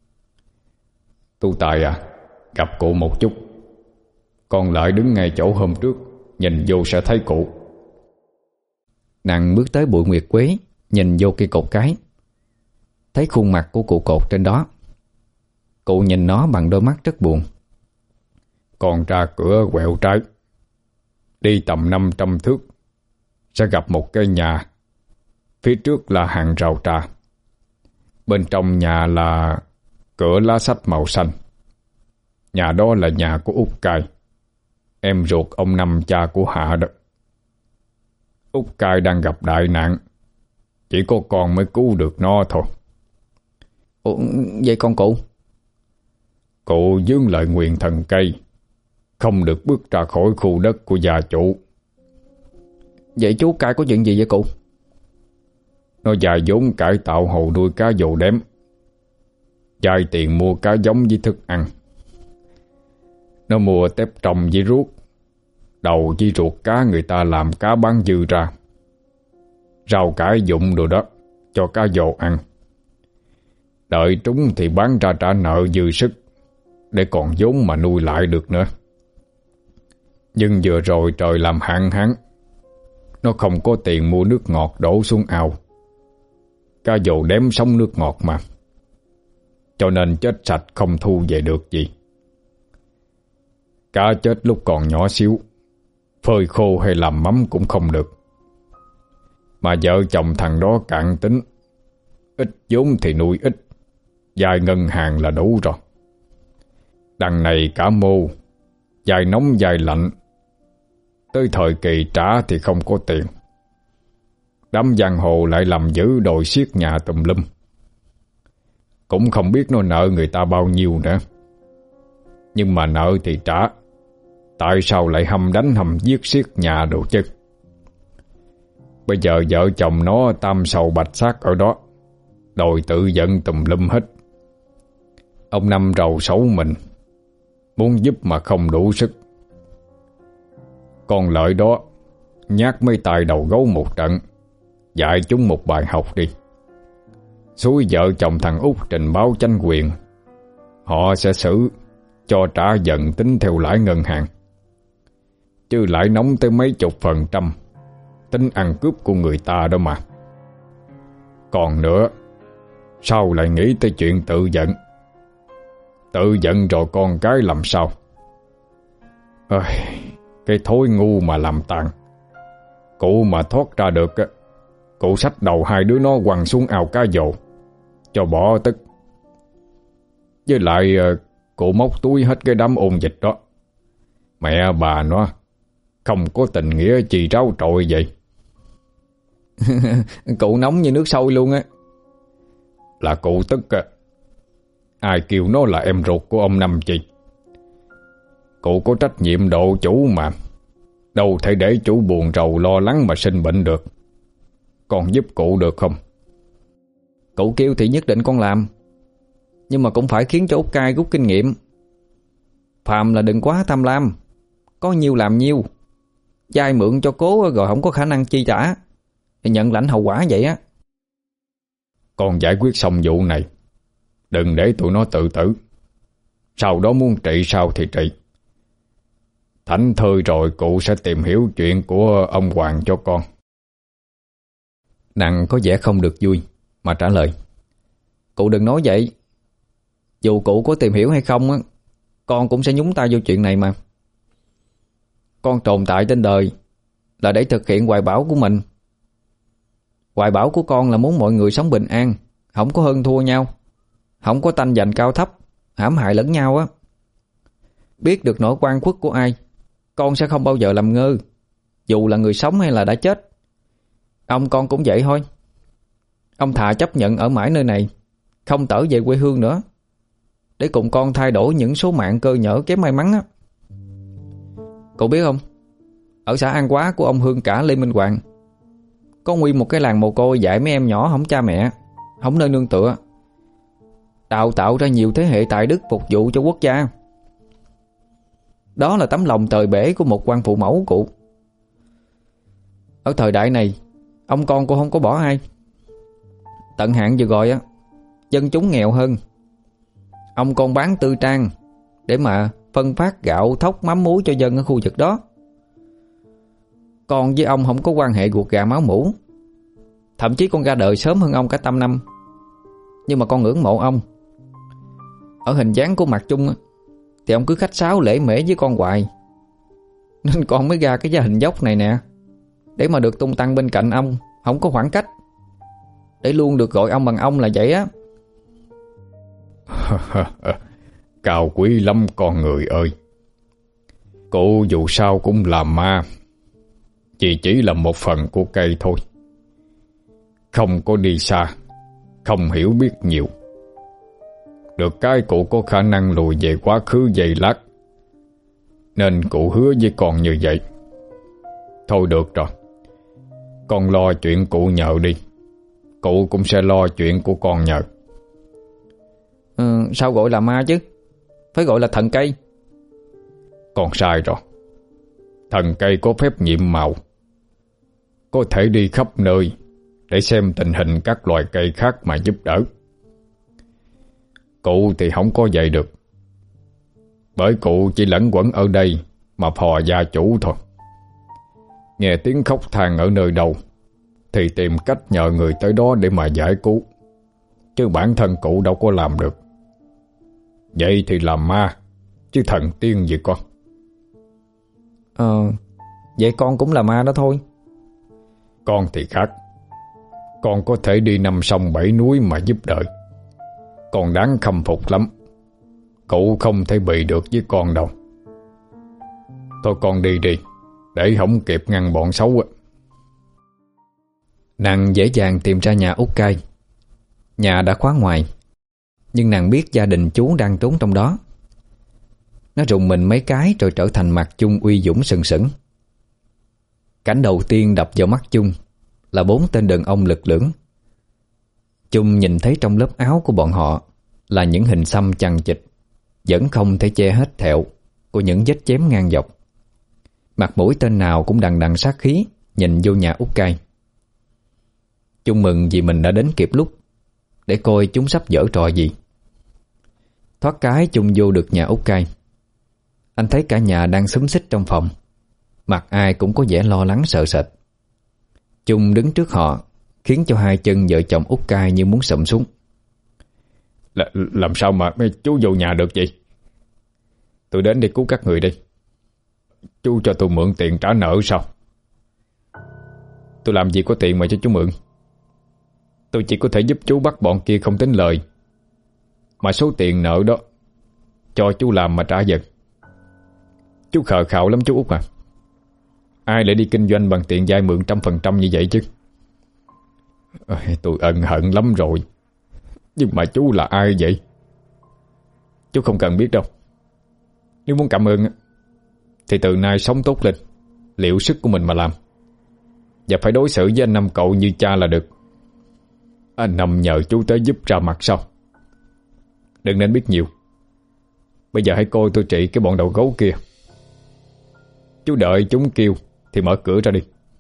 Tu Tài à, gặp cụ một chút. Con lại đứng ngay chỗ hôm trước, nhìn vô sẽ thấy cụ. Nàng bước tới bụi nguyệt quế, nhìn vô cây cột cái, thấy khuôn mặt của cụ cột trên đó. Cụ nhìn nó bằng đôi mắt rất buồn. Còn ra cửa quẹo trái, đi tầm năm trăm thước sẽ gặp một cái nhà. Phía trước là hàng rào trà. Bên trong nhà là cửa lá sách màu xanh. Nhà đó là nhà của Út Cai, em ruột ông Năm cha của Hạ đó. Út Cai đang gặp đại nạn, chỉ có con mới cứu được nó thôi. Ủa, vậy con cụ? Cụ vướng lại nguyền thần cây, không được bước ra khỏi khu đất của gia chủ. Vậy chú Cai có chuyện gì vậy cụ? Nó dài vốn cải tạo hồ nuôi cá dầu đếm, vay tiền mua cá giống với thức ăn. Nó mua tép trồng với ruốc, đầu với ruột cá người ta làm cá bán dư ra, rau cải dụng đồ đó cho cá dầu ăn. Đợi trúng thì bán ra trả nợ dư sức, để còn vốn mà nuôi lại được nữa. Nhưng vừa rồi trời làm hạn hán, nó không có tiền mua nước ngọt đổ xuống ao. Cá dầu đếm sống nước ngọt mà, cho nên chết sạch không thu về được gì. Cá chết lúc còn nhỏ xíu, phơi khô hay làm mắm cũng không được. Mà vợ chồng thằng đó cạn tính, ít vốn thì nuôi ít, vay ngân hàng là đủ rồi. Đằng này cả mô, vay nóng vay lạnh, tới thời kỳ trả thì không có tiền. Đám giang hồ lại làm giữ đòi xiết nhà tùm lum. Cũng không biết nó nợ người ta bao nhiêu nữa. Nhưng mà nợ thì trả, tại sao lại hăm đánh hăm giết xiết nhà đồ chứ? Bây giờ vợ chồng nó tam sầu bạch sát ở đó, đòi tự giận tùm lum hết. Ông Năm rầu xấu mình, muốn giúp mà không đủ sức. Còn Lợi đó nhát mấy tay đầu gấu một trận, dạy chúng một bài học đi. Xúi vợ chồng thằng Út trình báo chánh quyền, họ sẽ xử cho trả dần tính theo lãi ngân hàng. Chứ lãi nóng tới mấy chục phần trăm, tính ăn cướp của người ta đó mà. Còn nữa, sao lại nghĩ tới chuyện tự giận? Tự giận rồi con cái làm sao? Ơi, cái thối ngu mà làm tàn. Cụ mà thoát ra được, cụ xách đầu hai đứa nó quăng xuống ao cá dầu, cho bỏ tức. Với lại cụ móc túi hết cái đám ôn dịch đó. Mẹ bà nó không có tình nghĩa chi ráo trội vậy. Cụ nóng như nước sôi luôn á. Là cụ tức à. Ai kêu nó là em ruột của ông Năm chi? Cụ có trách nhiệm độ chủ mà, đâu thể để chủ buồn rầu lo lắng mà sinh bệnh được. Con giúp cụ được không? Cụ kêu thì nhất định con làm, nhưng mà cũng phải khiến cho Út Cai rút kinh nghiệm. Phàm là đừng quá tham lam, có nhiêu làm nhiêu. Vay mượn cho cố rồi không có khả năng chi trả thì nhận lãnh hậu quả vậy á. Con giải quyết xong vụ này, đừng để tụi nó tự tử. Sau đó muốn trị sao thì trị. Thảnh thơi rồi cụ sẽ tìm hiểu chuyện của ông Hoàng cho con. Nặng có vẻ không được vui mà trả lời: Cụ đừng nói vậy. Dù cụ có tìm hiểu hay không á, con cũng sẽ nhúng tay vô chuyện này mà. Con tồn tại trên đời là để thực hiện hoài bão của mình. Hoài bão của con là muốn mọi người sống bình an, không có hơn thua nhau, không có tranh giành cao thấp, hãm hại lẫn nhau á. Biết được nỗi oan khuất của ai, con sẽ không bao giờ làm ngơ, dù là người sống hay là đã chết. Ông con cũng vậy thôi. Ông thà chấp nhận ở mãi nơi này, không tở về quê hương nữa, để cùng con thay đổi những số mạng cơ nhỡ kém may mắn á. Cậu biết không, ở xã An Quá của ông Hương Cả Lê Minh Hoàng có nguyên một cái làng mồ côi dạy mấy em nhỏ không cha mẹ, không nơi nương tựa, đào tạo ra nhiều thế hệ tài đức phục vụ cho quốc gia. Đó là tấm lòng tời bể của một quan phụ mẫu cụ. Ở thời đại này, ông con cô không có bỏ ai. Tận hạn vừa gọi á, dân chúng nghèo hơn, ông con bán tư trang để mà phân phát gạo, thóc, mắm muối cho dân ở khu vực đó. Con với ông không có quan hệ ruột gà máu mủ, Thậm chí con ra đời sớm hơn ông cả trăm năm. Nhưng mà con ngưỡng mộ ông. Ở hình dáng của mặt Chung thì ông cứ khách sáo lễ mễ với con hoài, nên con mới ra cái gia hình dốc này nè, để mà được tung tăng bên cạnh ông, không có khoảng cách, để luôn được gọi ông bằng ông là vậy á. Cao quý lắm con người ơi. Cụ dù sao cũng là ma, chỉ chỉ là một phần của cây thôi. Không có đi xa, không hiểu biết nhiều. Được cái cụ có khả năng lùi về quá khứ giây lát, nên cụ hứa với con như vậy. Thôi được rồi, con lo chuyện cụ nhờ đi, cụ cũng sẽ lo chuyện của con nhờ. Ừ, sao gọi là ma chứ? Phải gọi là thần cây. Con sai rồi. Thần cây có phép nhiệm màu, có thể đi khắp nơi để xem tình hình các loài cây khác mà giúp đỡ. Cụ thì không có vậy được, bởi cụ chỉ lẫn quẩn ở đây mà phò gia chủ thôi. Nghe tiếng khóc than ở nơi đâu thì tìm cách nhờ người tới đó để mà giải cứu, chứ bản thân cụ đâu có làm được. Vậy thì làm ma, chứ thần tiên gì con. Ờ, vậy con cũng là ma đó thôi. Con thì khác. Con có thể đi năm sông bảy núi mà giúp đỡ. Con đáng khâm phục lắm. Cụ không thể bị được với con đâu. Thôi con đi đi, để không kịp ngăn bọn xấu á. Nàng dễ dàng tìm ra nhà út Cai. Nhà đã khóa ngoài, nhưng nàng biết gia đình chú đang trốn trong đó. Nó rùng mình mấy cái rồi trở thành mặt Chung uy dũng sừng sững. Cảnh đầu tiên đập vào mắt Chung là bốn tên đàn ông lực lưỡng. Chung nhìn thấy trong lớp áo của bọn họ là những hình xăm chằng chịt, vẫn không thể che hết thẹo của những vết chém ngang dọc. Mặt mũi tên nào cũng đằng đằng sát khí nhìn vô nhà út Cai. Chung mừng vì mình đã đến kịp lúc để coi chúng sắp giở trò gì. Thoát cái Chung vô được nhà út Cai. Anh thấy cả nhà đang xúm xít trong phòng, mặt ai cũng có vẻ lo lắng sợ sệt. Chung đứng trước họ, khiến cho hai chân vợ chồng út Cai như muốn sụm xuống. L Làm sao mà chú vô nhà được vậy? Tôi đến để cứu các người đi. Chú cho tôi mượn tiền trả nợ sao? Tôi làm gì có tiền mà cho chú mượn. Tôi chỉ có thể giúp chú bắt bọn kia không tính lời, mà số tiền nợ đó cho chú làm mà trả dần. Chú khờ khạo lắm chú út à. Ai lại đi kinh doanh bằng tiền vay mượn trăm phần trăm như vậy chứ? Tôi ân hận lắm rồi. Nhưng mà chú là ai vậy? Chú không cần biết đâu. Nếu muốn cảm ơn thì từ nay sống tốt lên, liệu sức của mình mà làm, và phải đối xử với anh Năm cậu như cha là được. Anh Năm nhờ chú tới giúp ra mặt sau. Đừng nên biết nhiều. Bây giờ hãy coi tôi trị cái bọn đầu gấu kia. Chú đợi chúng kêu thì mở cửa ra đi.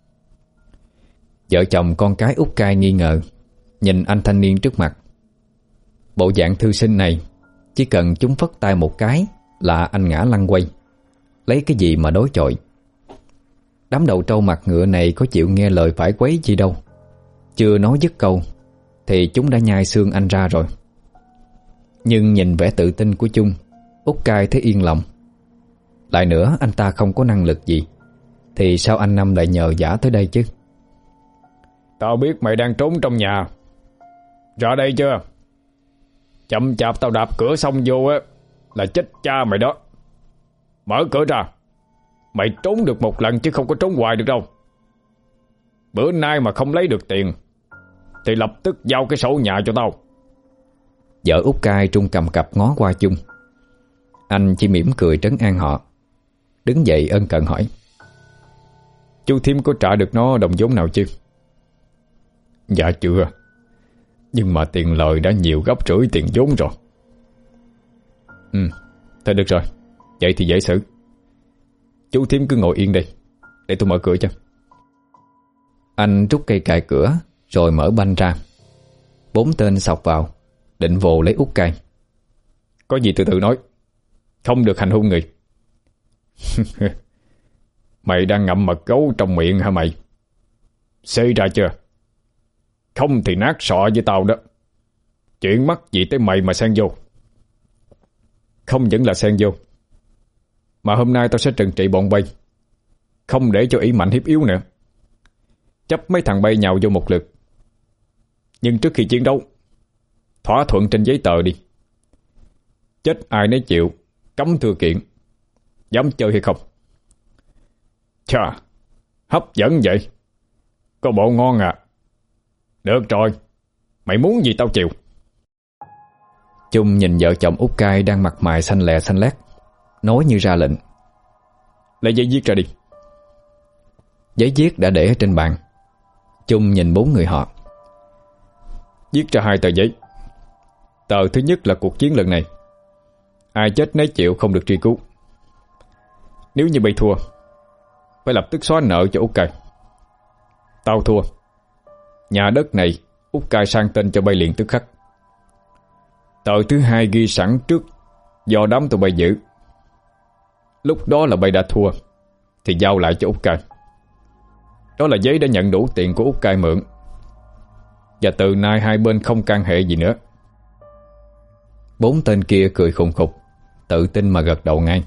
Vợ chồng con cái út Cai nghi ngờ nhìn anh thanh niên trước mặt. Bộ dạng thư sinh này, chỉ cần chúng phất tay một cái là anh ngã lăn quay, lấy cái gì mà đối chọi. Đám đầu trâu mặt ngựa này có chịu nghe lời phải quấy gì đâu. Chưa nói dứt câu thì chúng đã nhai xương anh ra rồi. Nhưng nhìn vẻ tự tin của Chung, út Cai thấy yên lòng. Lại nữa, anh ta không có năng lực gì, thì sao anh Năm lại nhờ vả tới đây chứ? Tao biết mày đang trốn trong nhà. Ra đây chưa? Chậm chạp tao đạp cửa xong vô á là chết cha mày đó. Mở cửa ra. Mày trốn được một lần chứ không có trốn hoài được đâu. Bữa nay mà không lấy được tiền thì lập tức giao cái sổ nhà cho tao. Vợ út Cai trung cầm cặp ngó qua Chung. Anh chỉ mỉm cười trấn an họ, đứng dậy ân cần hỏi: Chú thím có trả được nó đồng vốn nào chưa? Dạ chưa. Nhưng mà tiền lời đã nhiều gấp rưỡi tiền vốn rồi. Ừ, thôi được rồi. Vậy thì dễ xử. Chú thím cứ ngồi yên đây, để tôi mở cửa cho. Anh rút cây cài cửa rồi mở banh ra. Bốn tên xộc vào, định vồ lấy út Cai. Có gì từ từ nói, không được hành hung người. Mày đang ngậm mật gấu trong miệng hả mày? Xê ra chưa? Không thì nát sọ với tao đó. Chuyện mắc gì tới mày mà xen vô? Không vẫn là xen vô, mà hôm nay tao sẽ trừng trị bọn bay, không để cho ý mạnh hiếp yếu nữa. Chấp mấy thằng bay nhào vô một lượt. Nhưng trước khi chiến đấu, thỏa thuận trên giấy tờ đi. Chết ai nấy chịu, cấm thư kiện. Dám chơi hay không? Chà, hấp dẫn vậy. Có bộ ngon à. Được rồi, mày muốn gì tao chịu. Chung nhìn vợ chồng Út Cai đang mặt mày xanh lè xanh lét, nói như ra lệnh. Lấy giấy viết ra đi. Giấy viết đã để ở trên bàn. Chung nhìn bốn người họ. Viết ra hai tờ giấy. Tờ thứ nhất là cuộc chiến lần này, ai chết nấy chịu, không được truy cứu. Nếu như bay thua, phải lập tức xóa nợ cho Út Cai. Tao thua, nhà đất này Út Cai sang tên cho bay liền tức khắc. Tờ thứ hai ghi sẵn trước, do đám tụi bay giữ. Lúc đó là bay đã thua thì giao lại cho Út Cai. Đó là giấy đã nhận đủ tiền của Út Cai mượn. Và từ nay hai bên không can hệ gì nữa. Bốn tên kia cười khùng khục, tự tin mà gật đầu ngay.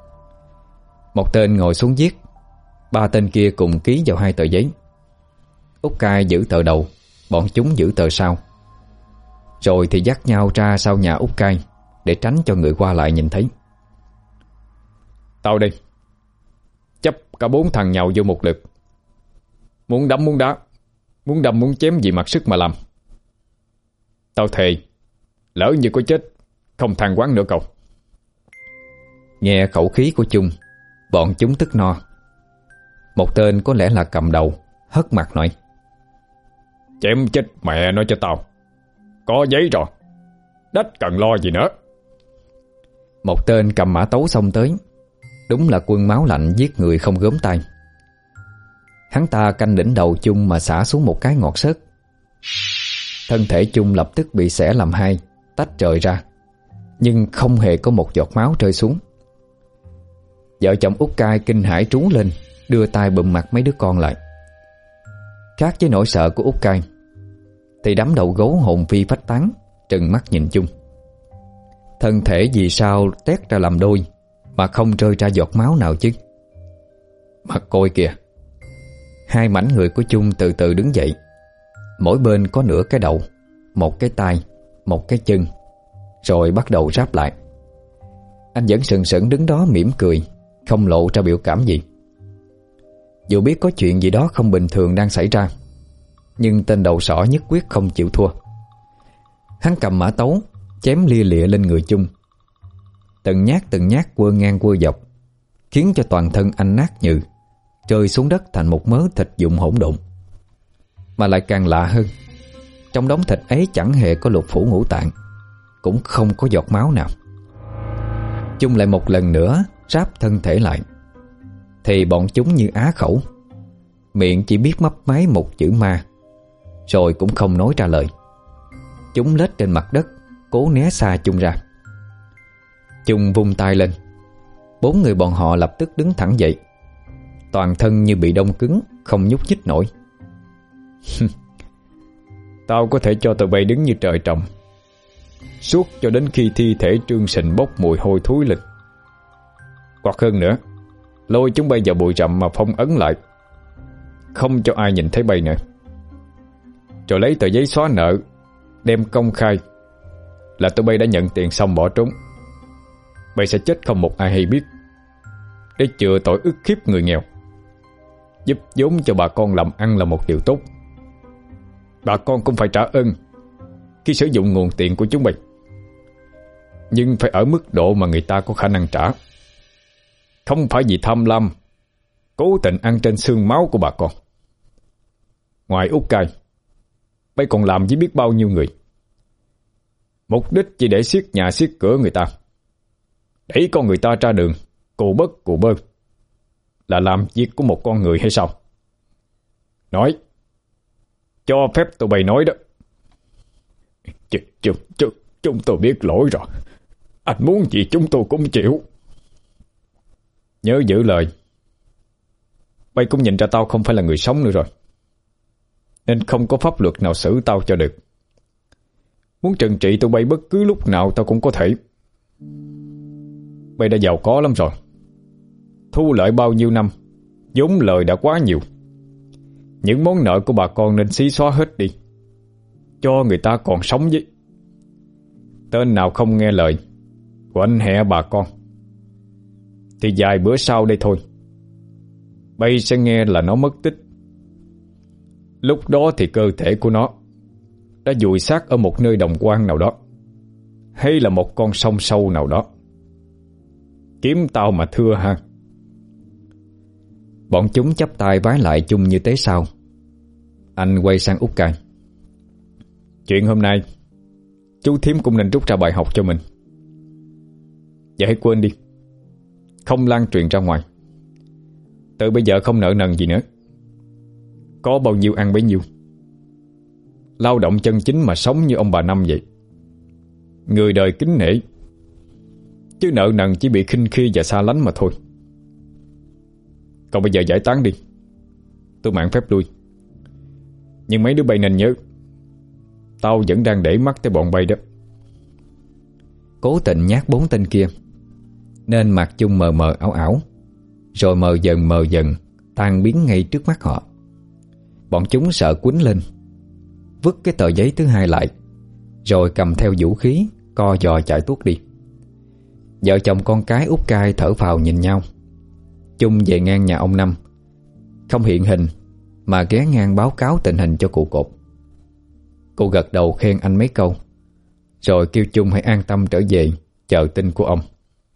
Một tên ngồi xuống viết, ba tên kia cùng ký vào hai tờ giấy. Út Cai giữ tờ đầu, bọn chúng giữ tờ sau. Rồi thì dắt nhau ra sau nhà Út Cai để tránh cho người qua lại nhìn thấy. Tao đây, chấp cả bốn thằng nhào vô một lượt. Muốn đấm muốn đá, muốn đâm muốn chém gì mặc sức mà làm. Tao thề, lỡ như có chết, không than quán nữa cậu. Nghe khẩu khí của Chung, bọn chúng tức no. Một tên có lẽ là cầm đầu, hất mặt nói: Chém chết mẹ nó cho tao. Có giấy rồi, đếch cần lo gì nữa. Một tên cầm mã tấu xông tới. Đúng là quân máu lạnh giết người không gớm tay. Hắn ta canh đỉnh đầu Chung mà xả xuống một cái ngọt xớt. Thân thể Chung lập tức bị xẻ làm hai, tách rời ra, nhưng không hề có một giọt máu rơi xuống. Vợ chồng Út Cai kinh hãi trú lên, đưa tay bụm mặt mấy đứa con lại. Khác với nỗi sợ của Út Cai, thì đám đầu gấu hồn phi phách tán, trừng mắt nhìn Chung. Thân thể vì sao tét ra làm đôi mà không rơi ra giọt máu nào chứ? Mà coi kìa, hai mảnh người của Chung từ từ đứng dậy. Mỗi bên có nửa cái đầu, một cái tai, một cái chân, rồi bắt đầu ráp lại. Anh vẫn sừng sững đứng đó mỉm cười, không lộ ra biểu cảm gì. Dù biết có chuyện gì đó không bình thường đang xảy ra, nhưng tên đầu sỏ nhất quyết không chịu thua. Hắn cầm mã tấu, chém lia lịa lên người Chung. Từng nhát từng nhát quơ ngang quơ dọc, khiến cho toàn thân anh nát nhừ, rơi xuống đất thành một mớ thịt vụn hỗn độn. Mà lại càng lạ hơn, trong đống thịt ấy chẳng hề có lục phủ ngũ tạng, cũng không có giọt máu nào. Chung lại một lần nữa ráp thân thể lại, thì bọn chúng như á khẩu, miệng chỉ biết mấp máy một chữ ma, rồi cũng không nói ra lời. Chúng lết trên mặt đất, cố né xa Chung ra. Chung vung tay lên, bốn người bọn họ lập tức đứng thẳng dậy, toàn thân như bị đông cứng, không nhúc nhích nổi. Tao có thể cho tụi bay đứng như trời trồng, suốt cho đến khi thi thể Trương Sình bốc mùi hôi thối lên. Hoặc hơn nữa, lôi chúng bay vào bụi rậm mà phong ấn lại, không cho ai nhìn thấy bay nữa. Rồi lấy tờ giấy xóa nợ, đem công khai là tụi bay đã nhận tiền xong bỏ trốn. Bay sẽ chết không một ai hay biết, để chừa tội ức hiếp người nghèo, giúp vốn cho bà con làm ăn là một điều tốt. Bà con cũng phải trả ơn khi sử dụng nguồn tiền của chúng bay, nhưng phải ở mức độ mà người ta có khả năng trả, không phải vì tham lam cố tình ăn trên xương máu của bà con. Ngoài Út Cai, bay còn làm với biết bao nhiêu người, mục đích chỉ để siết nhà siết cửa người ta, đẩy con người ta ra đường cù bất cù bơ, là làm việc của một con người hay sao? Nói, cho phép tụi bay nói đó. Ch ch ch chúng tôi biết lỗi rồi, anh muốn gì chúng tôi cũng chịu. Nhớ giữ lời. Bay cũng nhìn ra tao không phải là người sống nữa rồi. nên không có pháp luật nào xử tao cho được. Muốn trừng trị tụi bay bất cứ lúc nào tao cũng có thể. Bay đã giàu có lắm rồi, thu lợi bao nhiêu năm, vốn lời đã quá nhiều. Những món nợ của bà con nên xí xóa hết đi, cho người ta còn sống với. Tên nào không nghe lời quạnh hẹ bà con thì vài bữa sau đây thôi, bay sẽ nghe là nó mất tích. Lúc đó thì cơ thể của nó đã vùi xác ở một nơi đồng quan nào đó, hay là một con sông sâu nào đó. Kiếm tao mà thưa ha. Bọn chúng chắp tay vái lại chung như thế sao. Anh quay sang Út Cai. Chuyện hôm nay chú thím cũng nên rút ra bài học cho mình. Và hãy quên đi, không lan truyền ra ngoài. Từ bây giờ không nợ nần gì nữa, có bao nhiêu ăn bấy nhiêu. Lao động chân chính mà sống như ông bà Năm vậy. Người đời kính nể, chứ nợ nần chỉ bị khinh khi và xa lánh mà thôi. Còn bây giờ giải tán đi, tôi mạn phép lui. Nhưng mấy đứa bay nên nhớ, tao vẫn đang để mắt tới bọn bay đó. Cố tình nhát bốn tên kia nên mặt chung mờ mờ ảo ảo, rồi mờ dần mờ dần tan biến ngay trước mắt họ. Bọn chúng sợ quýnh lên, vứt cái tờ giấy thứ hai lại, rồi cầm theo vũ khí co giò chạy tuốt đi. Vợ chồng con cái Út Cai thở phào nhìn nhau. Chung về ngang nhà ông Năm, không hiện hình mà ghé ngang báo cáo tình hình cho cụ cột. Cô gật đầu khen anh mấy câu, rồi kêu Chung hãy an tâm trở về chờ tin của ông.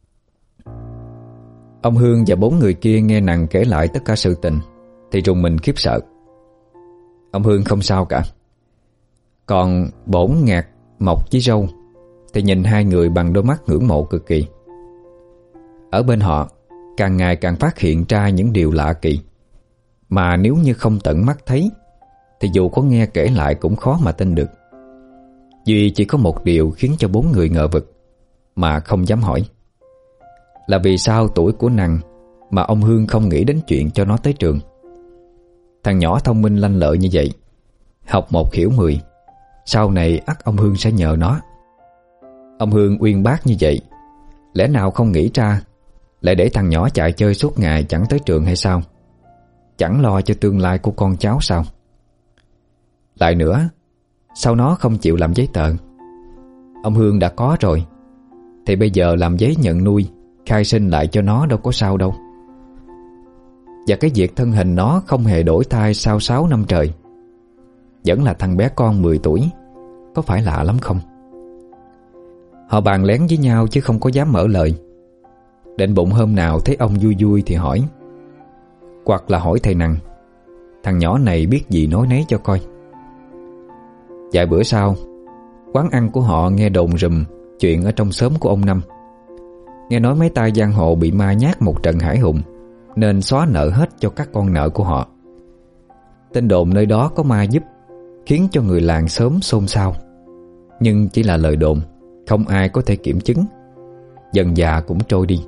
Ông Hương và bốn người kia nghe nàng kể lại tất cả sự tình thì rùng mình khiếp sợ. Ông Hương không sao cả, còn Bổn, Ngạc, Mộc với Râu thì nhìn hai người bằng đôi mắt ngưỡng mộ cực kỳ. Ở bên họ càng ngày càng phát hiện ra những điều lạ kỳ mà nếu như không tận mắt thấy thì dù có nghe kể lại cũng khó mà tin được. Duy chỉ có một điều khiến cho bốn người ngờ vực mà không dám hỏi, là vì sao tuổi của nàng mà ông Hương không nghĩ đến chuyện cho nó tới trường. Thằng nhỏ thông minh lanh lợi như vậy, học một hiểu mười, sau này ắt ông Hương sẽ nhờ nó. Ông Hương uyên bác như vậy, lẽ nào không nghĩ ra lại để thằng nhỏ chạy chơi suốt ngày chẳng tới trường hay sao? Chẳng lo cho tương lai của con cháu sao? Lại nữa, sao nó không chịu làm giấy tờ? Ông Hương đã có rồi thì bây giờ làm giấy nhận nuôi, khai sinh lại cho nó đâu có sao đâu. Và cái việc thân hình nó không hề đổi thai sau sáu năm trời, vẫn là thằng bé con mười tuổi, có phải lạ lắm không? Họ bàn lén với nhau chứ không có dám mở lời. Định bụng hôm nào thấy ông vui vui thì hỏi, hoặc là hỏi thầy Năng, thằng nhỏ này biết gì nói nấy cho coi. Vài bữa sau, quán ăn của họ nghe đồn rùm chuyện ở trong xóm của ông Năm. Nghe nói mấy tay giang hồ bị ma nhát một trận hải hùng nên xóa nợ hết cho các con nợ của họ. Tin đồn nơi đó có ma giúp khiến cho người làng xóm xôn xao, nhưng chỉ là lời đồn, không ai có thể kiểm chứng. Dần dà cũng trôi đi.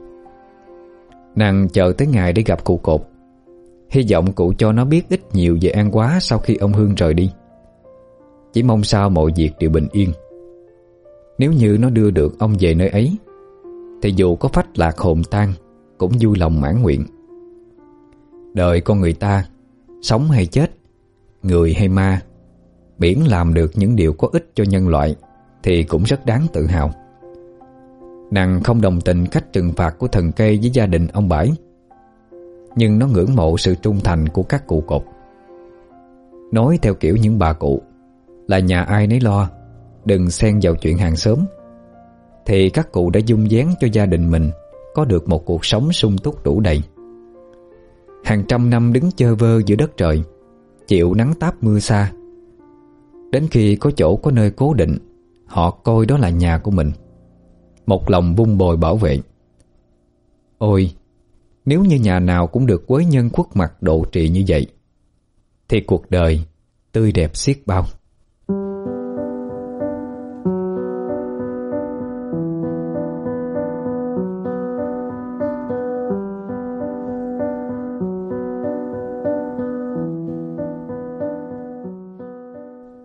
Nàng chờ tới ngày để gặp cụ cột, hy vọng cụ cho nó biết ít nhiều về An Quá sau khi ông Hương rời đi. Chỉ mong sao mọi việc đều bình yên. Nếu như nó đưa được ông về nơi ấy thì dù có phách lạc hồn tan cũng vui lòng mãn nguyện. Đời con người ta, sống hay chết, người hay ma, miễn làm được những điều có ích cho nhân loại thì cũng rất đáng tự hào. Nàng không đồng tình cách trừng phạt của thần cây với gia đình ông Bãi, nhưng nó ngưỡng mộ sự trung thành của các cụ cột. Nói theo kiểu những bà cụ là nhà ai nấy lo, đừng xen vào chuyện hàng xóm, thì các cụ đã dung vén cho gia đình mình có được một cuộc sống sung túc đủ đầy. Hàng trăm năm đứng chơ vơ giữa đất trời, chịu nắng táp mưa xa, đến khi có chỗ có nơi cố định, họ coi đó là nhà của mình, một lòng vun bồi bảo vệ. Ôi, nếu như nhà nào cũng được quế nhân khuất mặt độ trì như vậy thì cuộc đời tươi đẹp xiết bao.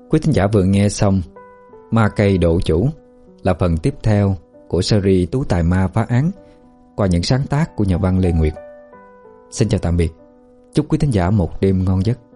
Quý thính giả vừa nghe xong Ma Cây Độ Chủ là phần tiếp theo của series Tú Tài Ma Phá Án qua những sáng tác của nhà văn Lê Nguyệt. Xin chào tạm biệt. Chúc quý thính giả một đêm ngon giấc.